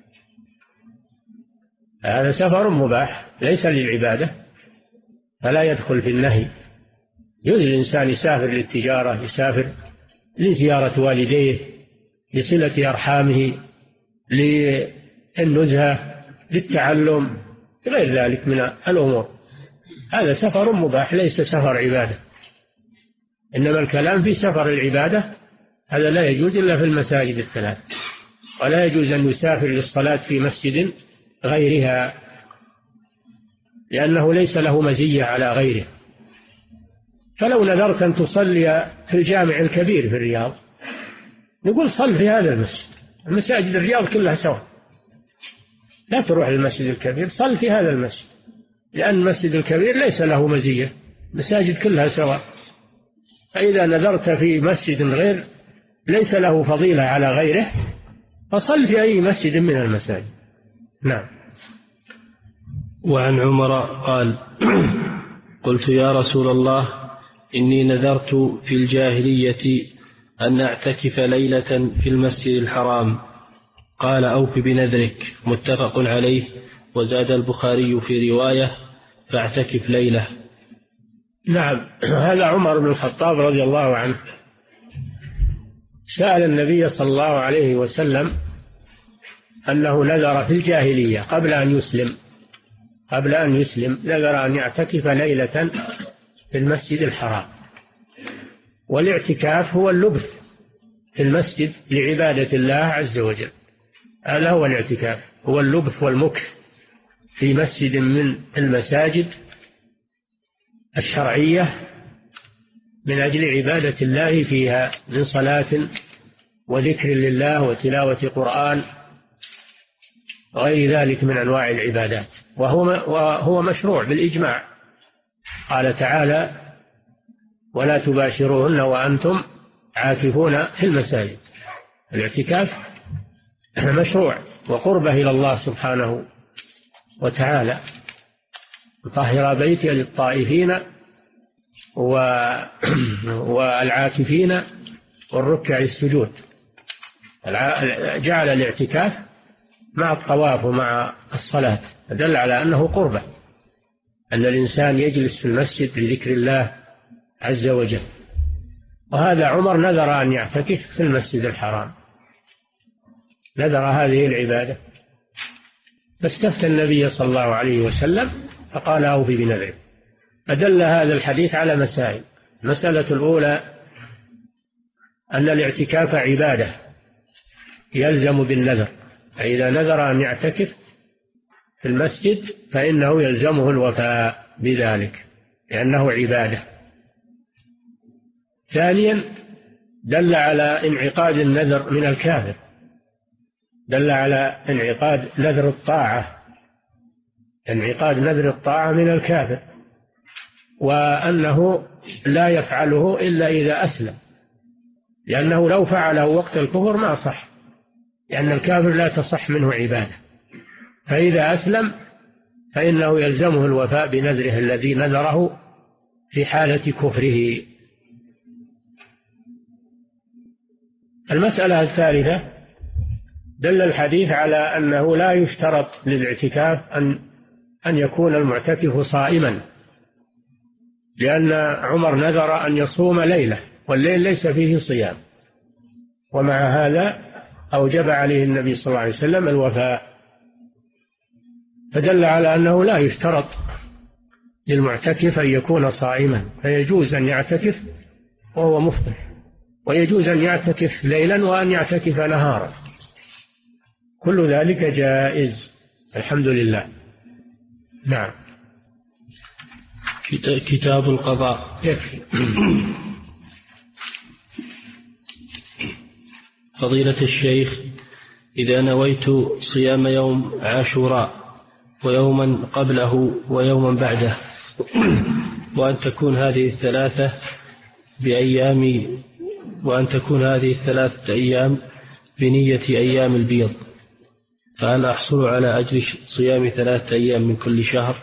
هذا سفر مباح ليس للعبادة، فلا يدخل في النهي. يجوز الإنسان يسافر للتجارة، يسافر لزيارة والديه، لصلة أرحامه، للنزهة، للتعلم، غير ذلك من الأمور. هذا سفر مباح ليس سفر عبادة. إنما الكلام في سفر العبادة هذا لا يجوز إلا في المساجد الثلاث، ولا يجوز أن يسافر للصلاة في مسجد غيرها، لأنه ليس له مزية على غيره. فلو نذرت أن تصلي في الجامع الكبير في الرياض نقول صل في هذا المسجد، المساجد الرياض كلها سواء، لا تروح للمسجد الكبير، صل في هذا المسجد، لأن المسجد الكبير ليس له مزية، المساجد كلها سواء. فإذا نذرت في مسجد غير ليس له فضيلة على غيره فصل في أي مسجد من المساجد. نعم.
وعن عمر قال: قلت يا رسول الله إني نذرت في الجاهلية أن أعتكف ليلة في المسجد الحرام. قال: أوف بنذرك. متفق عليه. وزاد البخاري في رواية: فاعتكف ليلة.
نعم. هذا عمر بن الخطاب رضي الله عنه سأل النبي صلى الله عليه وسلم أنه نذر في الجاهلية قبل أن يسلم قبل أن يسلم نذر أن يعتكف ليلة في المسجد الحرام. والاعتكاف هو اللبث في المسجد لعبادة الله عز وجل، هذا هو الاعتكاف، هو اللبث والمكث في مسجد من المساجد الشرعية من أجل عبادة الله فيها من صلاة وذكر لله وتلاوة قرآن وغير ذلك من أنواع العبادات، وهو وهو مشروع بالإجماع. قال تعالى: ولا تباشروهن وأنتم عاكفون في المساجد. الاعتكاف مشروع وقربة إلى الله سبحانه وتعالى. طهر بيتي للطائفين والعاكفين والركع السجود. جعل الاعتكاف مع الطواف ومع الصلاة، دل على أنه قربة، أن الإنسان يجلس في المسجد لذكر الله عز وجل. وهذا عمر نذر أن يعتكف في المسجد الحرام، نذر هذه العبادة، فاستفتى النبي صلى الله عليه وسلم فقال: أوفي بنذرك. فدل هذا الحديث على مسائل. المسألة الأولى أن الاعتكاف عبادة يلزم بالنذر، فإذا نذر أن يعتكف في المسجد فإنه يلزمه الوفاء بذلك لأنه عبادة. ثانيا دل على انعقاد النذر من الكافر، دل على انعقاد نذر الطاعة انعقاد نذر الطاعة من الكافر، وأنه لا يفعله إلا إذا أسلم، لأنه لو فعله وقت الكفر ما صح، لأن الكافر لا تصح منه عبادة. فإذا أسلم فإنه يلزمه الوفاء بنذره الذي نذره في حالة كفره. المسألة الثالثة، دل الحديث على أنه لا يشترط للاعتكاف أن أن يكون المعتكف صائما، لأن عمر نذر أن يصوم ليلة والليل ليس فيه صيام، ومع هذا أوجب عليه النبي صلى الله عليه وسلم الوفاء، فدل على أنه لا يشترط للمعتكف أن يكون صائما، فيجوز أن يعتكف وهو مفطر، ويجوز أن يعتكف ليلا وأن يعتكف نهارا، كل ذلك جائز الحمد لله. نعم.
كتاب القضاء.
يكفي.
فضيلة الشيخ، إذا نويت صيام يوم عاشوراء ويوما قبله ويوما بعده، وأن تكون هذه الثلاثة بأيام وأن تكون هذه الثلاثة أيام بنية أيام البيض، فهل أحصل على أجر صيام ثلاثة أيام من كل شهر؟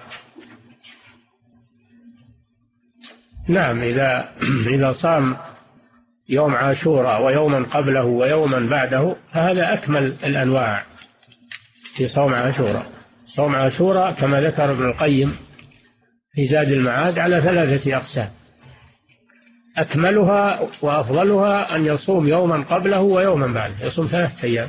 نعم، إذا إذا صام يوم عاشوراء ويوما قبله ويوما بعده فهذا أكمل الأنواع في صوم عاشوراء. صوم عاشوراء كما ذكر ابن القيم في زاد المعاد على ثلاثة أقسام، أكملها وأفضلها أن يصوم يوما قبله ويوما بعده، يصوم ثلاثة أيام.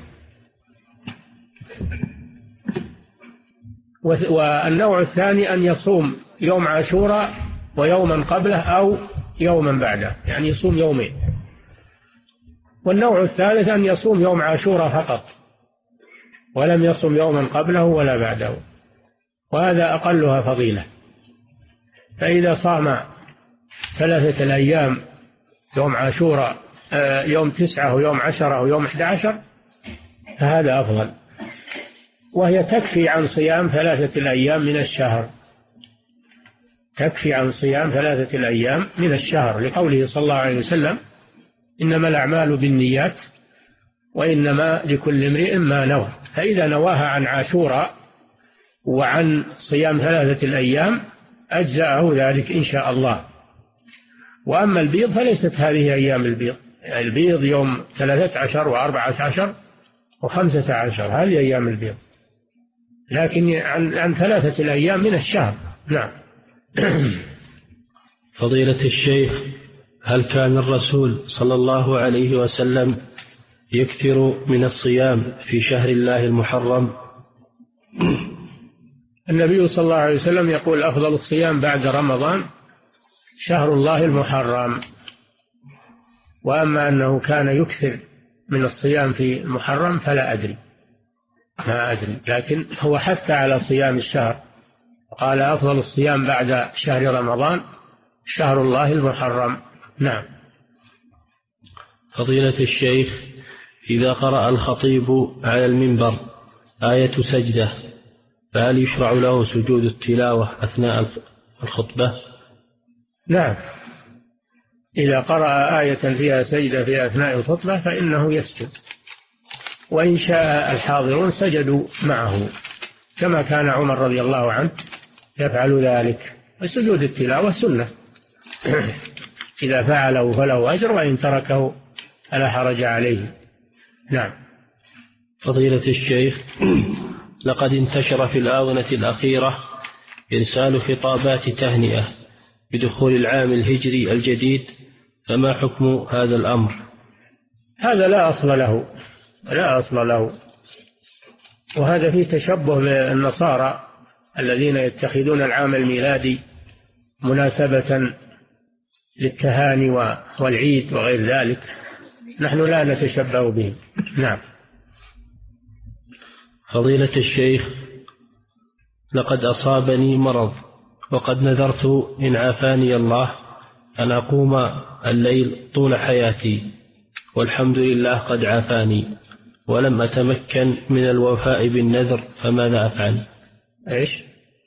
والنوع الثاني أن يصوم يوم عاشوراء ويوما قبله أو يوما بعده، يعني يصوم يومين. والنوع الثالث أن يصوم يوم عاشوراء فقط ولم يصوم يوما قبله ولا بعده، وهذا أقلها فضيلة. فإذا صام ثلاثة الأيام يوم عاشوراء يوم تسعة ويوم عشرة ويوم أحد عشر فهذا أفضل، وهي تكفي عن صيام ثلاثة الأيام من الشهر، تكفي عن صيام ثلاثة الأيام من الشهر، لقوله صلى الله عليه وسلم: إنما الأعمال بالنيات وإنما لكل امرئ ما نوى. فإذا نواها عن عاشوراء وعن صيام ثلاثة الأيام أجزأه ذلك إن شاء الله. وأما البيض فليست هذه أيام البيض، البيض يوم ثلاثة عشر وأربعة عشر وخمسة عشر، هذه أيام البيض، لكن عن, عن ثلاثة الأيام من الشهر. نعم.
فضيلة الشيخ، هل كان الرسول صلى الله عليه وسلم يكثر من الصيام في شهر الله المحرم؟
النبي صلى الله عليه وسلم يقول: أفضل الصيام بعد رمضان شهر الله المحرم. وأما أنه كان يكثر من الصيام في المحرم فلا أدري، ما أدري، لكن هو حث على صيام الشهر، قال: أفضل الصيام بعد شهر رمضان شهر الله المحرم. نعم.
فضيلة الشيخ، إذا قرأ الخطيب على المنبر آية سجدة فهل يشرع له سجود التلاوة أثناء الخطبة؟
نعم، إذا قرأ آية فيها سجدة في أثناء الخطبة فإنه يسجد، وإن شاء الحاضرون سجدوا معه، كما كان عمر رضي الله عنه يفعل ذلك. وسجود التلاوة سنة، إذا فعله فله أجر، وإن تركه فلا حرج عليه. نعم.
فضيلة الشيخ، لقد انتشر في الآونة الأخيرة إرسال خطابات تهنئة بدخول العام الهجري الجديد، فما حكم هذا الأمر؟
هذا لا أصل له، لا أصل له، وهذا فيه تشبه بالنصارى الذين يتخذون العام الميلادي مناسبة للتهاني والعيد وغير ذلك، نحن لا نتشبه بهم. نعم.
فضيلة الشيخ، لقد أصابني مرض وقد نذرت إن عافاني الله أن أقوم الليل طول حياتي، والحمد لله قد عافاني، ولم أتمكن من الوفاء بالنذر، فماذا أفعل؟
إيش؟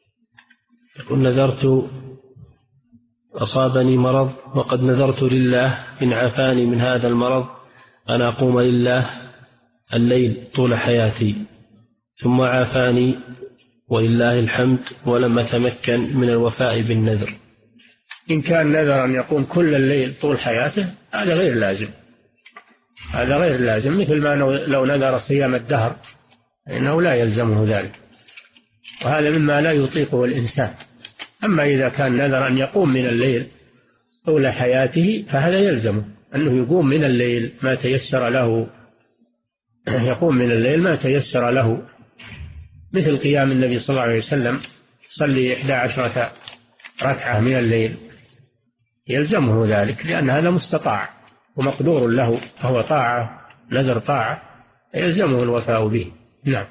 نذرت أصابني مرض وقد نذرت لله إن عافاني من هذا المرض أن أقوم لله الليل طول حياتي، ثم عافاني ولله الحمد ولم أتمكن من الوفاء بالنذر.
إن كان نذرا يقوم كل الليل طول حياته هذا غير لازم، هذا غير لازم، مثل ما لو نذر صيام الدهر إنه لا يلزمه ذلك، وهذا مما لا يطيقه الإنسان. أما إذا كان نذر أن يقوم من الليل طول حياته فهذا يلزمه أنه يقوم من الليل ما تيسر له، يقوم من الليل ما تيسر له، مثل قيام النبي صلى الله عليه وسلم صلي إحدى عشرة ركعة من الليل، يلزمه ذلك لأن هذا مستطاع ومقدور له، فهو طاعة، نذر طاعة يلزمه الوفاء به. نعم.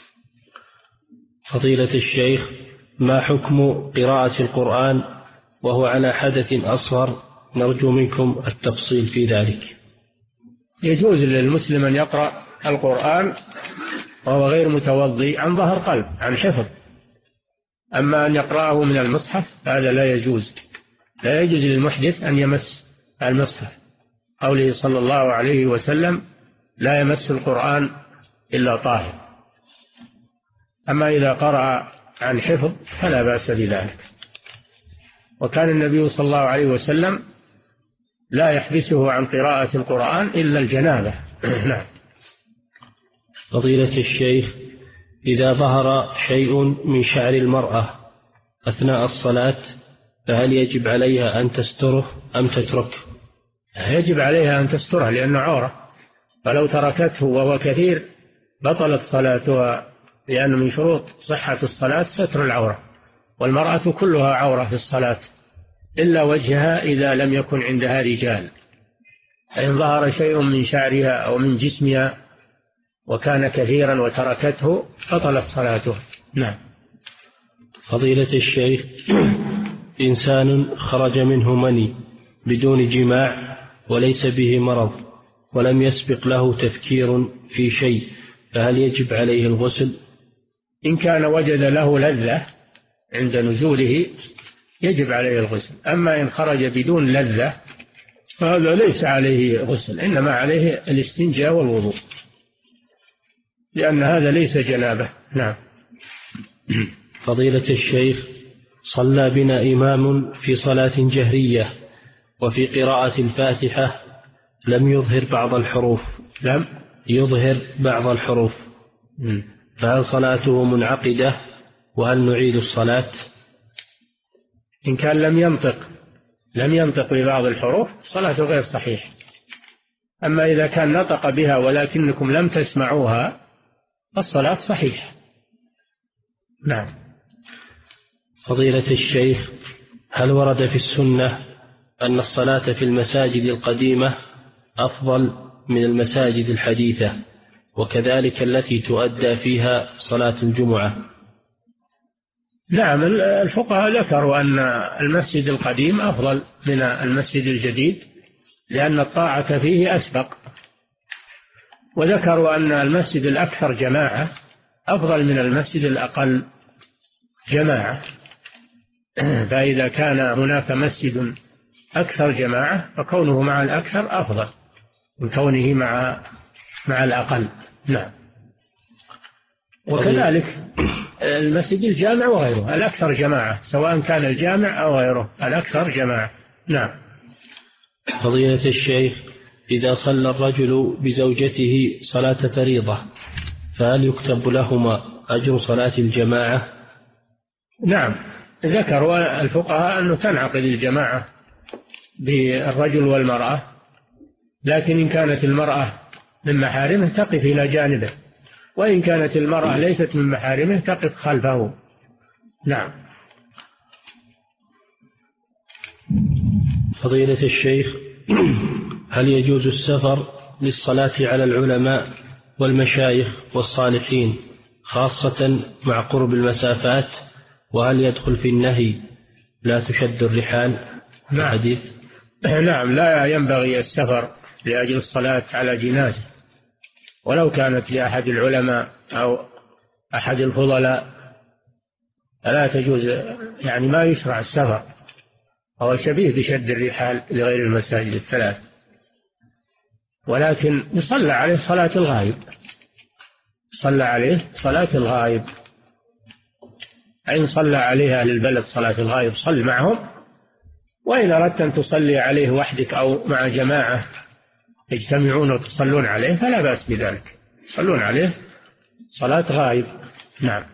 فضيلة الشيخ، ما حكم قراءة القرآن وهو على حدث أصغر؟ نرجو منكم التفصيل في ذلك.
يجوز للمسلم أن يقرأ القرآن وهو غير متوضي عن ظهر قلب، عن حفظ. أما أن يقرأه من المصحف هذا لا يجوز، لا يجوز للمحدث أن يمس المصحف، قوله صلى الله عليه وسلم لا يمس القرآن إلا طاهر. أما إذا قرأ عن حفظ فلا بأس بذلك، وكان النبي صلى الله عليه وسلم لا يحبسه عن قراءة القرآن إلا الجنابة. نعم.
فضيلة الشيخ، إذا ظهر شيء من شعر المرأة أثناء الصلاة فهل يجب عليها أن تستره أم تترك؟
يجب عليها أن تستره لأنه عورة، فلو تركته وهو كثير بطلت صلاتها، لأن من شروط صحة الصلاة ستر العورة، والمرأة كلها عورة في الصلاة إلا وجهها إذا لم يكن عندها رجال. فإن ظهر شيء من شعرها أو من جسمها وكان كثيرا وتركته بطلت صلاتها. نعم.
فضيلة الشيخ، إنسان خرج منه مني بدون جماع وليس به مرض ولم يسبق له تفكير في شيء، فهل يجب عليه الغسل؟
إن كان وجد له لذة عند نزوله يجب عليه الغسل، أما إن خرج بدون لذة فهذا ليس عليه غسل، إنما عليه الاستنجاء والوضوء، لأن هذا ليس جنابة. نعم.
فضيلة الشيخ، صلى بنا إمام في صلاة جهرية وفي قراءة الفاتحة لم يظهر بعض الحروف
لم
يظهر بعض الحروف
م.
فهل صلاته منعقدة وهل نعيد الصلاة؟
إن كان لم ينطق لم ينطق ببعض الحروف صلاته غير صحيح. أما إذا كان نطق بها ولكنكم لم تسمعوها فالصلاة صحيحة. نعم.
فضيلة الشيخ، هل ورد في السنة أن الصلاة في المساجد القديمة أفضل من المساجد الحديثة وكذلك التي تؤدى فيها صلاة الجمعة؟
نعم، الفقهاء ذكروا أن المسجد القديم أفضل من المسجد الجديد لأن الطاعة فيه أسبق، وذكروا أن المسجد الأكثر جماعة أفضل من المسجد الأقل جماعة. فإذا كان هناك مسجد أكثر جماعة فكونه مع الأكثر أفضل من كونه مع مع الأقل. نعم. وكذلك المسجد الجامع وغيره الأكثر جماعة، سواء كان الجامع أو غيره الأكثر جماعة. نعم.
فضيلة الشيخ، إذا صلى الرجل بزوجته صلاة فريضة فهل يكتب لهما أجر صلاة الجماعة؟
نعم، ذكروا الفقهاء أنه تنعقد الجماعة بالرجل والمرأة، لكن إن كانت المرأة من محارمه تقف إلى جانبه، وإن كانت المرأة ليست من محارمه تقف خلفه. نعم.
فضيلة الشيخ، هل يجوز السفر للصلاة على العلماء والمشايخ والصالحين خاصة مع قرب المسافات؟ وهل يدخل في النهي لا تشد الرحال؟
نعم.
حديث
نعم، لا ينبغي السفر لأجل الصلاة على جنازة ولو كانت لأحد العلماء أو أحد الفضلاء، فلا تجوز، يعني ما يشرع السفر، هو شبيه بشد الرحال لغير المساجد الثلاث، ولكن يصلى عليه صلاة الغائب، صلى عليه صلاة الغائب. إن صلى عليها أهل البلد صلاة الغائب صل معهم، وإن أردت أن تصلي عليه وحدك أو مع جماعة يجتمعون وتصلون عليه فلا بأس بذلك، يصلون عليه صلاة غائب. نعم.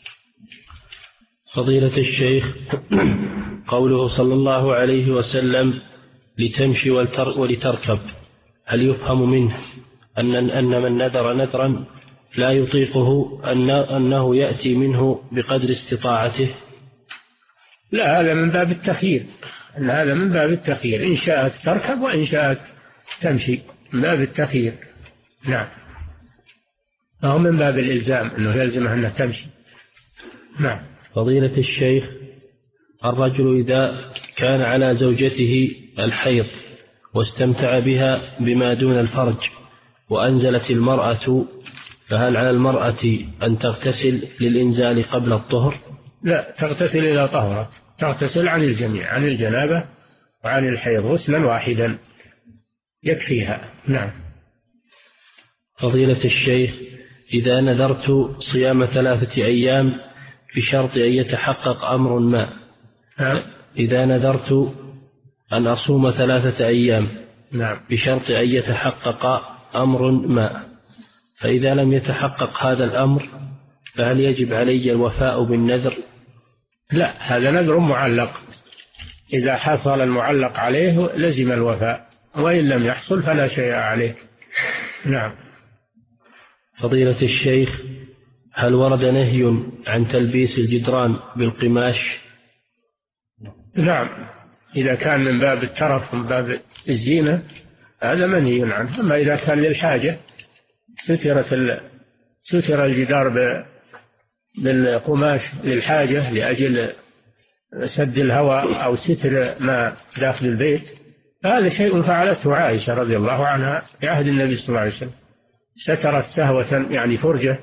فضيلة الشيخ، قوله صلى الله عليه وسلم لتمشي ولتركب، هل يفهم منه أن أن من نذر نذرا لا يطيقه أن أنه يأتي منه بقدر استطاعته؟
لا، هذا من باب التخيير، أن هذا من باب التخيير، إن شاءت تركب وإن شاءت تمشي، من باب التخيير. نعم، أو من باب الإلزام أنه يلزمه أنه تمشي. نعم.
فضيلة الشيخ، الرجل إذا كان على زوجته الحيض واستمتع بها بما دون الفرج وأنزلت المرأة، فهل على المرأة أن تغتسل للإنزال قبل الطهر؟
لا، تغتسل إذا طهرت، تغتسل عن الجميع، عن الجنابة وعن الحيض غسلا واحدا يكفيها. نعم.
فضيلة الشيخ، إذا نذرت صيام ثلاثة أيام بشرط أن يتحقق أمر ما،
نعم.
إذا نذرت أن أصوم ثلاثة أيام،
نعم،
بشرط أن يتحقق أمر ما، فإذا لم يتحقق هذا الأمر فهل يجب علي الوفاء بالنذر؟
لا، هذا نذر معلق، إذا حصل المعلق عليه لزم الوفاء، وإن لم يحصل فلا شيء عليك. نعم.
فضيلة الشيخ، هل ورد نهي عن تلبيس الجدران بالقماش؟
نعم، إذا كان من باب الترف ومن باب الزينة هذا منهي عنه، أما إذا كان للحاجة سترت ستر الجدار بالقماش للحاجة لأجل سد الهواء أو ستر ما داخل البيت، هذا شيء فعلته عائشة رضي الله عنها في عهد النبي صلى الله عليه وسلم، سترت سهوة يعني فرجة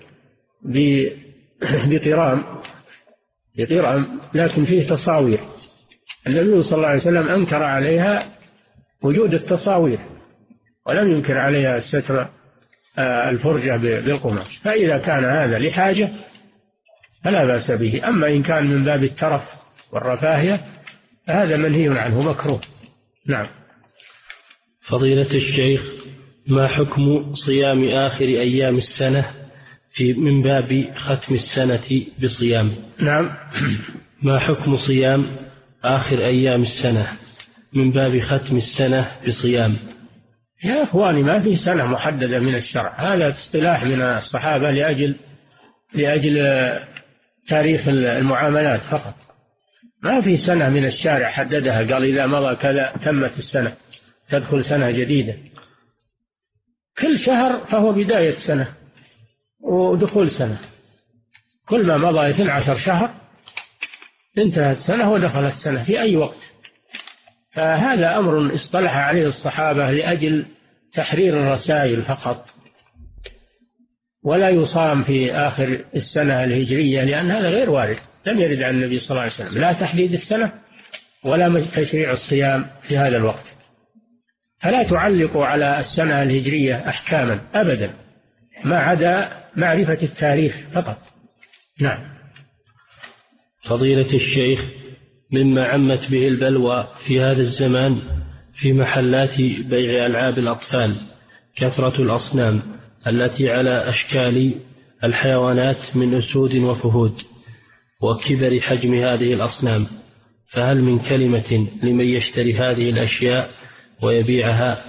بقرام بقرام لكن فيه تصاوير، النبي صلى الله عليه وسلم أنكر عليها وجود التصاوير ولم ينكر عليها الستر الفرجة بالقماش، فإذا كان هذا لحاجة فلا بأس به، أما إن كان من باب الترف والرفاهية فهذا منهي عنه مكروه. نعم.
فضيلة الشيخ، ما حكم صيام آخر أيام السنة في من باب ختم السنة بصيام؟
نعم.
ما حكم صيام آخر أيام السنة من باب ختم السنة بصيام؟
يا أخواني، ما في سنة محددة من الشرع، هذا اصطلاح من الصحابة لأجل لأجل تاريخ المعاملات فقط، ما في سنة من الشارع حددها قال إذا مضى كذا تمت السنة تدخل سنة جديدة، كل شهر فهو بداية سنة ودخول سنة، كل ما مضى اثني عشر شهر انتهت السنة ودخلت السنة في أي وقت، فهذا أمر اصطلح عليه الصحابة لأجل تحرير الرسائل فقط، ولا يصام في آخر السنة الهجرية لأن هذا غير وارد، لم يرد عن النبي صلى الله عليه وسلم لا تحديد السنة ولا تشريع الصيام في هذا الوقت، فلا تعلقوا على السنة الهجرية أحكاما أبدا ما عدا معرفة التاريخ فقط. نعم.
فضيلة الشيخ، مما عمت به البلوى في هذا الزمان في محلات بيع ألعاب الأطفال كثرة الأصنام التي على أشكال الحيوانات من أسود وفهود وكبر حجم هذه الأصنام، فهل من كلمة لمن يشتري هذه الأشياء ويبيعها؟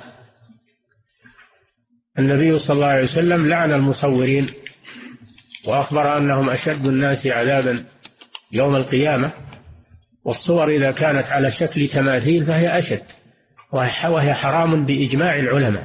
النبي صلى الله عليه وسلم لعن المصورين وأخبر أنهم أشد الناس عذابا يوم القيامة، والصور إذا كانت على شكل تماثيل فهي أشد، وهي حرام بإجماع العلماء،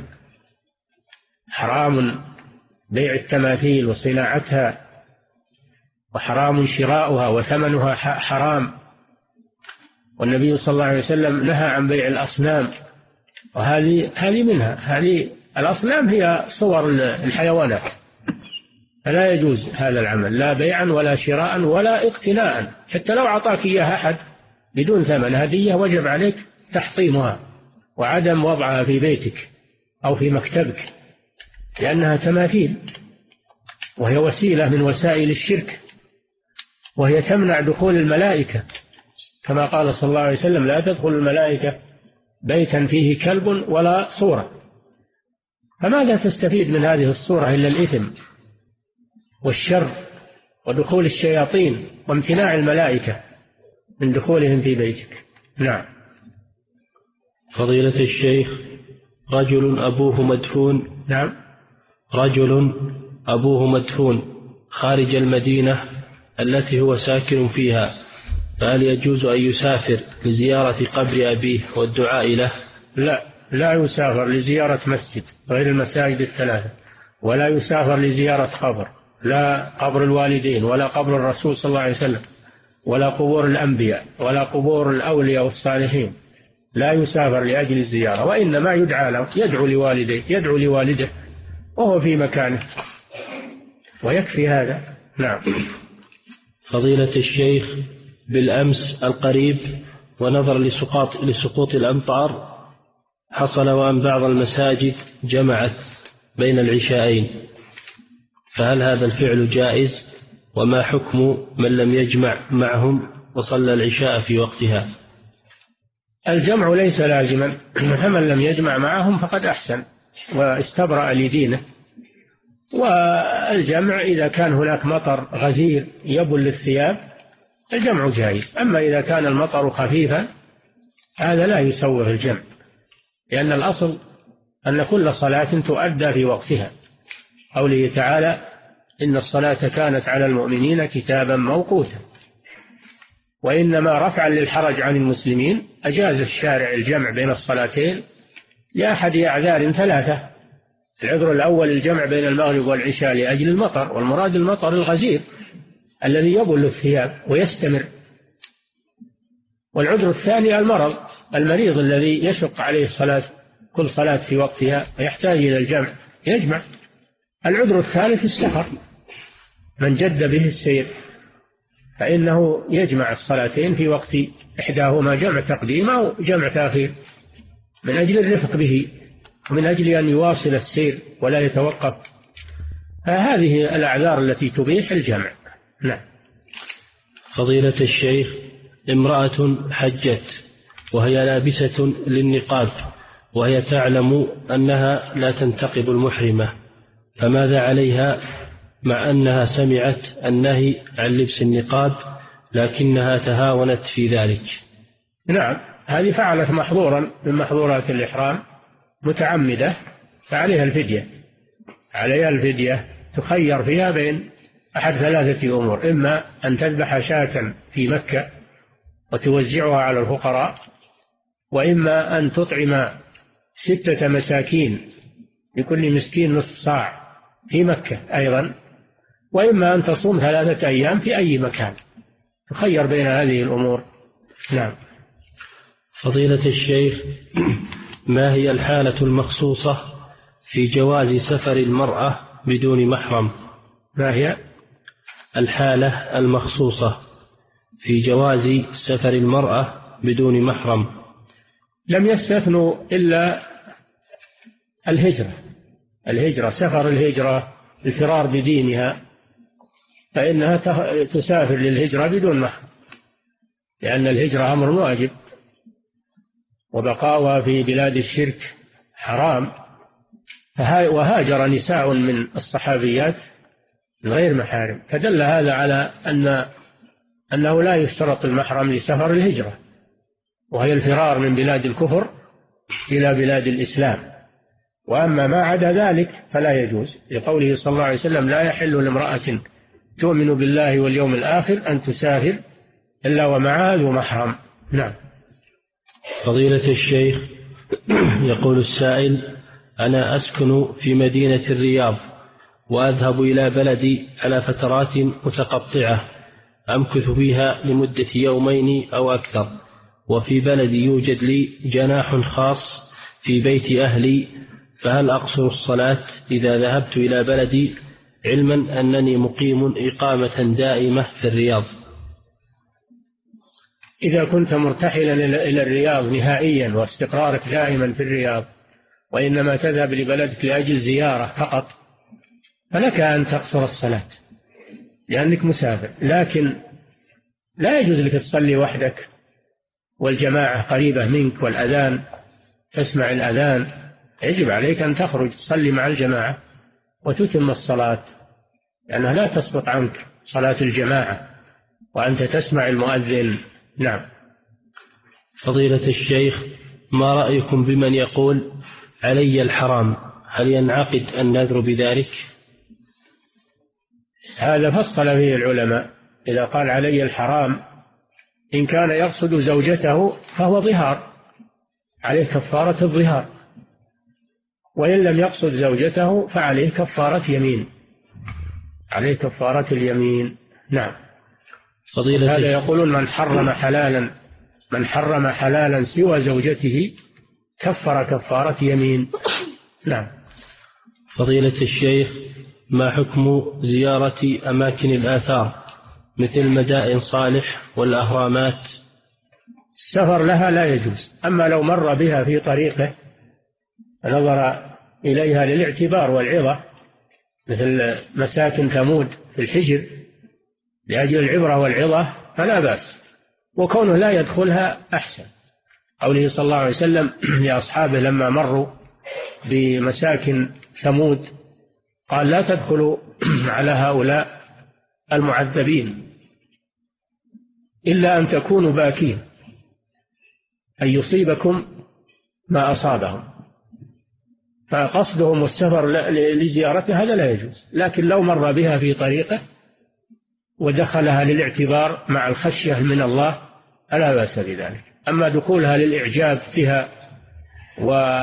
حرام بيع التماثيل وصناعتها، وحرام شراؤها وثمنها حرام، والنبي صلى الله عليه وسلم نهى عن بيع الأصنام، وهذه هذه منها، هذه الأصنام هي صور الحيوانات، فلا يجوز هذا العمل لا بيعا ولا شراء ولا اقتناء، حتى لو أعطاك إياها أحد بدون ثمن هدية وجب عليك تحطيمها وعدم وضعها في بيتك أو في مكتبك، لأنها تماثيل وهي وسيلة من وسائل الشرك، وهي تمنع دخول الملائكة، كما قال صلى الله عليه وسلم: لا تدخل الملائكة بيتا فيه كلب ولا صورة. فماذا تستفيد من هذه الصورة إلا الإثم والشر ودخول الشياطين وامتناع الملائكة من دخولهم في بيتك. نعم.
فضيلة الشيخ، رجل أبوه مدفون
نعم
رجل أبوه مدفون خارج المدينة التي هو ساكن فيها، فهل يجوز أن يسافر لزيارة قبر أبيه والدعاء له؟
لا، لا يسافر لزيارة مسجد غير المساجد الثلاثة، ولا يسافر لزيارة قبر، لا قبر الوالدين ولا قبر الرسول صلى الله عليه وسلم ولا قبور الأنبياء ولا قبور الأولياء والصالحين. لا يسافر لأجل الزيارة، وإنما يدعى له، يدعو لوالديه، يدعو لوالده وهو في مكانه، ويكفي هذا. نعم.
فضيلة الشيخ، بالأمس القريب ونظر لسقوط, لسقوط الأمطار حصل وأن بعض المساجد جمعت بين العشاءين، فهل هذا الفعل جائز؟ وما حكم من لم يجمع معهم وصلى العشاء في وقتها؟
الجمع ليس لازما، فمن لم يجمع معهم فقد أحسن واستبرأ لدينه. والجمع إذا كان هناك مطر غزير يبل الثياب الجمع جائز، أما إذا كان المطر خفيفا هذا لا يسوغ الجمع، لأن الأصل أن كل صلاة تؤدى في وقتها. قوله تعالى: إن الصلاة كانت على المؤمنين كتابا موقوتا. وإنما رفعا للحرج عن المسلمين أجاز الشارع الجمع بين الصلاتين لأحد أعذار ثلاثة. العذر الأول الجمع بين المغرب والعشاء لأجل المطر، والمراد المطر الغزير الذي يبل الثياب ويستمر. والعذر الثاني المرض، المريض الذي يشق عليه الصلاة كل صلاة في وقتها ويحتاج إلى الجمع يجمع. العذر الثالث السفر، من جد به السير فإنه يجمع الصلاتين في وقت إحداهما، جمع تقديم أو جمع تأخير، من أجل الرفق به ومن أجل أن يواصل السير ولا يتوقف. فهذه الأعذار التي تبيح الجمع. نعم.
فضيلة الشيخ، امرأة حجت وهي لابسة للنقاب وهي تعلم أنها لا تنتقب المحرمة، فماذا عليها مع أنها سمعت النهي عن لبس النقاب لكنها تهاونت في ذلك؟
نعم، هذه فعلت محظورا من محظورات الإحرام متعمدة، فعليها الفدية، عليها الفدية تخير فيها بين أحد ثلاثة أمور: إما أن تذبح شاة في مكة وتوزعها على الفقراء، وإما أن تطعم ستة مساكين لكل مسكين نصف صاع في مكة أيضا، وإما أن تصوم ثلاثة أيام في أي مكان، تخير بين هذه الأمور. نعم.
فضيلة الشيخ، ما هي الحالة المخصوصة في جواز سفر المرأة بدون محرم؟
ما هي
الحالة المخصوصة في جواز سفر المرأة بدون محرم؟
لم يستثنوا إلا الهجرة، الهجرة سفر الهجرة، الفرار بدينها، فإنها تسافر للهجرة بدون محرم، لأن الهجرة أمر واجب، وبقاؤها في بلاد الشرك حرام. وهاجر نساء من الصحابيات غير محارم، فدل هذا على أن أنه لا يشترط المحرم لسفر الهجرة، وهي الفرار من بلاد الكفر إلى بلاد الإسلام. وأما ما عدا ذلك فلا يجوز، لقوله صلى الله عليه وسلم: لا يحل لامرأة تؤمن بالله واليوم الآخر أن تسافر إلا ومعها ذو محرم. نعم.
فضيلة الشيخ، يقول السائل: أنا أسكن في مدينة الرياض وأذهب إلى بلدي على فترات متقطعة أمكث فيها لمدة يومين أو أكثر، وفي بلدي يوجد لي جناح خاص في بيت أهلي، فهل أقصر الصلاة إذا ذهبت إلى بلدي علما أنني مقيم إقامة دائمة في الرياض؟
إذا كنت مرتحلا إلى الرياض نهائيا واستقرارك دائما في الرياض، وإنما تذهب لبلدك لأجل زيارة فقط، فلك أن تقصر الصلاة لأنك مسافر. لكن لا يجوز لك تصلي وحدك والجماعة قريبة منك والأذان تسمع الأذان، يجب عليك أن تخرج تصلي مع الجماعة وتتم الصلاة، لأنها لا تسقط عنك صلاة الجماعة وأنت تسمع المؤذن. نعم.
فضيلة الشيخ، ما رأيكم بمن يقول علي الحرام؟ هل ينعقد النذر بذلك؟
هذا فصل فيه العلماء. إذا قال علي الحرام إن كان يقصد زوجته فهو ظهار، عليه كفارة الظهار، وإن لم يقصد زوجته فعليه كفارة يمين، عليه كفارة اليمين. نعم.
فضيلة
هذا يقولون من حرم حلالا من حرم حلالا سوى زوجته كفر كفارة يمين. نعم.
فضيلة الشيخ، ما حكم زيارة أماكن الآثار مثل مدائن صالح والأهرامات؟
السفر لها لا يجوز، أما لو مر بها في طريقه نظر إليها للاعتبار والعظة مثل مساكن ثمود في الحجر لأجل العبرة والعظة فلا بأس، وكونه لا يدخلها أحسن. قوله صلى الله عليه وسلم لأصحابه لما مروا بمساكن ثمود قال لا تدخلوا على هؤلاء المعذبين إلا أن تكونوا باكين، أن يصيبكم ما أصابهم. فقصدهم السفر لزيارته هذا لا يجوز، لكن لو مر بها في طريقه ودخلها للاعتبار مع الخشية من الله فلا بأس بذلك. أما دخولها للإعجاب بها و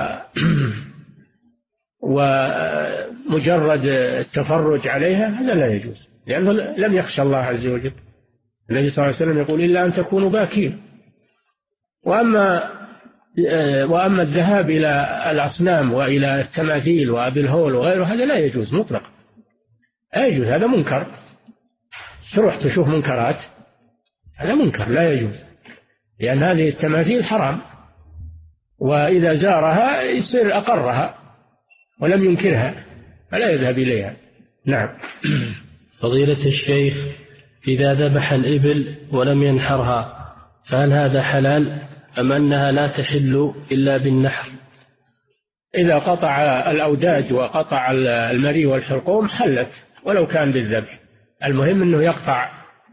ومجرد التفرج عليها هذا لا يجوز، لأنه لم يخشى الله عز وجل. النبي صلى الله عليه وسلم يقول إلا أن تكونوا باكين. وأما وأما الذهاب إلى الأصنام وإلى التماثيل وأبي الهول وغيره هذا لا يجوز مطلقا، لا يجوز، هذا منكر. تروح تشوف منكرات هذا منكر لا يجوز، لأن هذه التماثيل حرام، وإذا زارها يصير أقرها ولم ينكرها فلا يذهب إليها. نعم.
فضيلة الشيخ، إذا ذبح الإبل ولم ينحرها فهل هذا حلال أم أنها لا تحل إلا بالنحر؟
إذا قطع الأوداج وقطع المري والحلقوم حلت ولو كان بالذبح، المهم أنه يقطع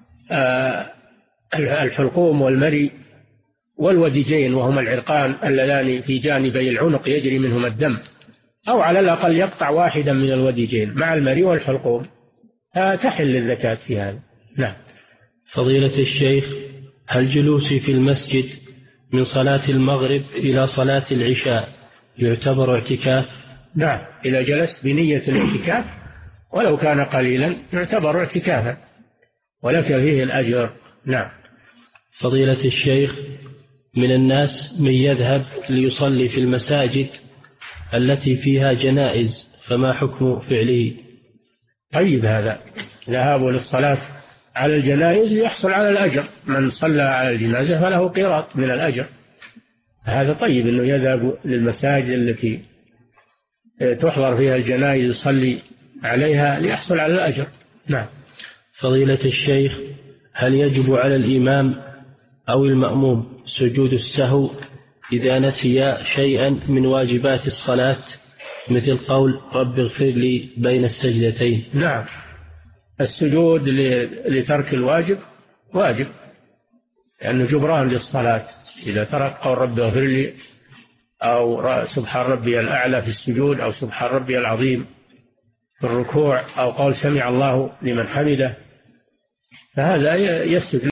الحلقوم والمري والوديجين وهما العرقان اللذان في جانبي العنق يجري منهما الدم، أو على الأقل يقطع واحدا من الوديجين مع المري والحلقوم، تحل الزكاة في هذا. نعم.
فضيلة الشيخ، هل جلوسي في المسجد من صلاة المغرب إلى صلاة العشاء يعتبر اعتكاف؟
نعم، إذا جلست بنية الاعتكاف ولو كان قليلا يعتبر اعتكافا ولك فيه الأجر. نعم.
فضيلة الشيخ، من الناس من يذهب ليصلي في المساجد التي فيها جنائز، فما حكم فعله؟
طيب، هذا ذهابه للصلاة على الجنائز يحصل على الأجر، من صلى على الجنازة فله قيراط من الأجر. هذا طيب أنه يذهب للمساجد التي تحضر فيها الجنائز يصلي عليها ليحصل على الأجر. نعم.
فضيلة الشيخ، هل يجب على الإمام أو المأموم سجود السهو إذا نسي شيئا من واجبات الصلاة مثل قول رب اغفر لي بين السجدتين؟
نعم، السجود لترك الواجب واجب، لأنه جبران للصلاة. إذا ترك قول رب اغفر لي أو سبحان ربي الأعلى في السجود أو سبحان ربي العظيم في الركوع أو قول سمع الله لمن حمده فهذا يسجد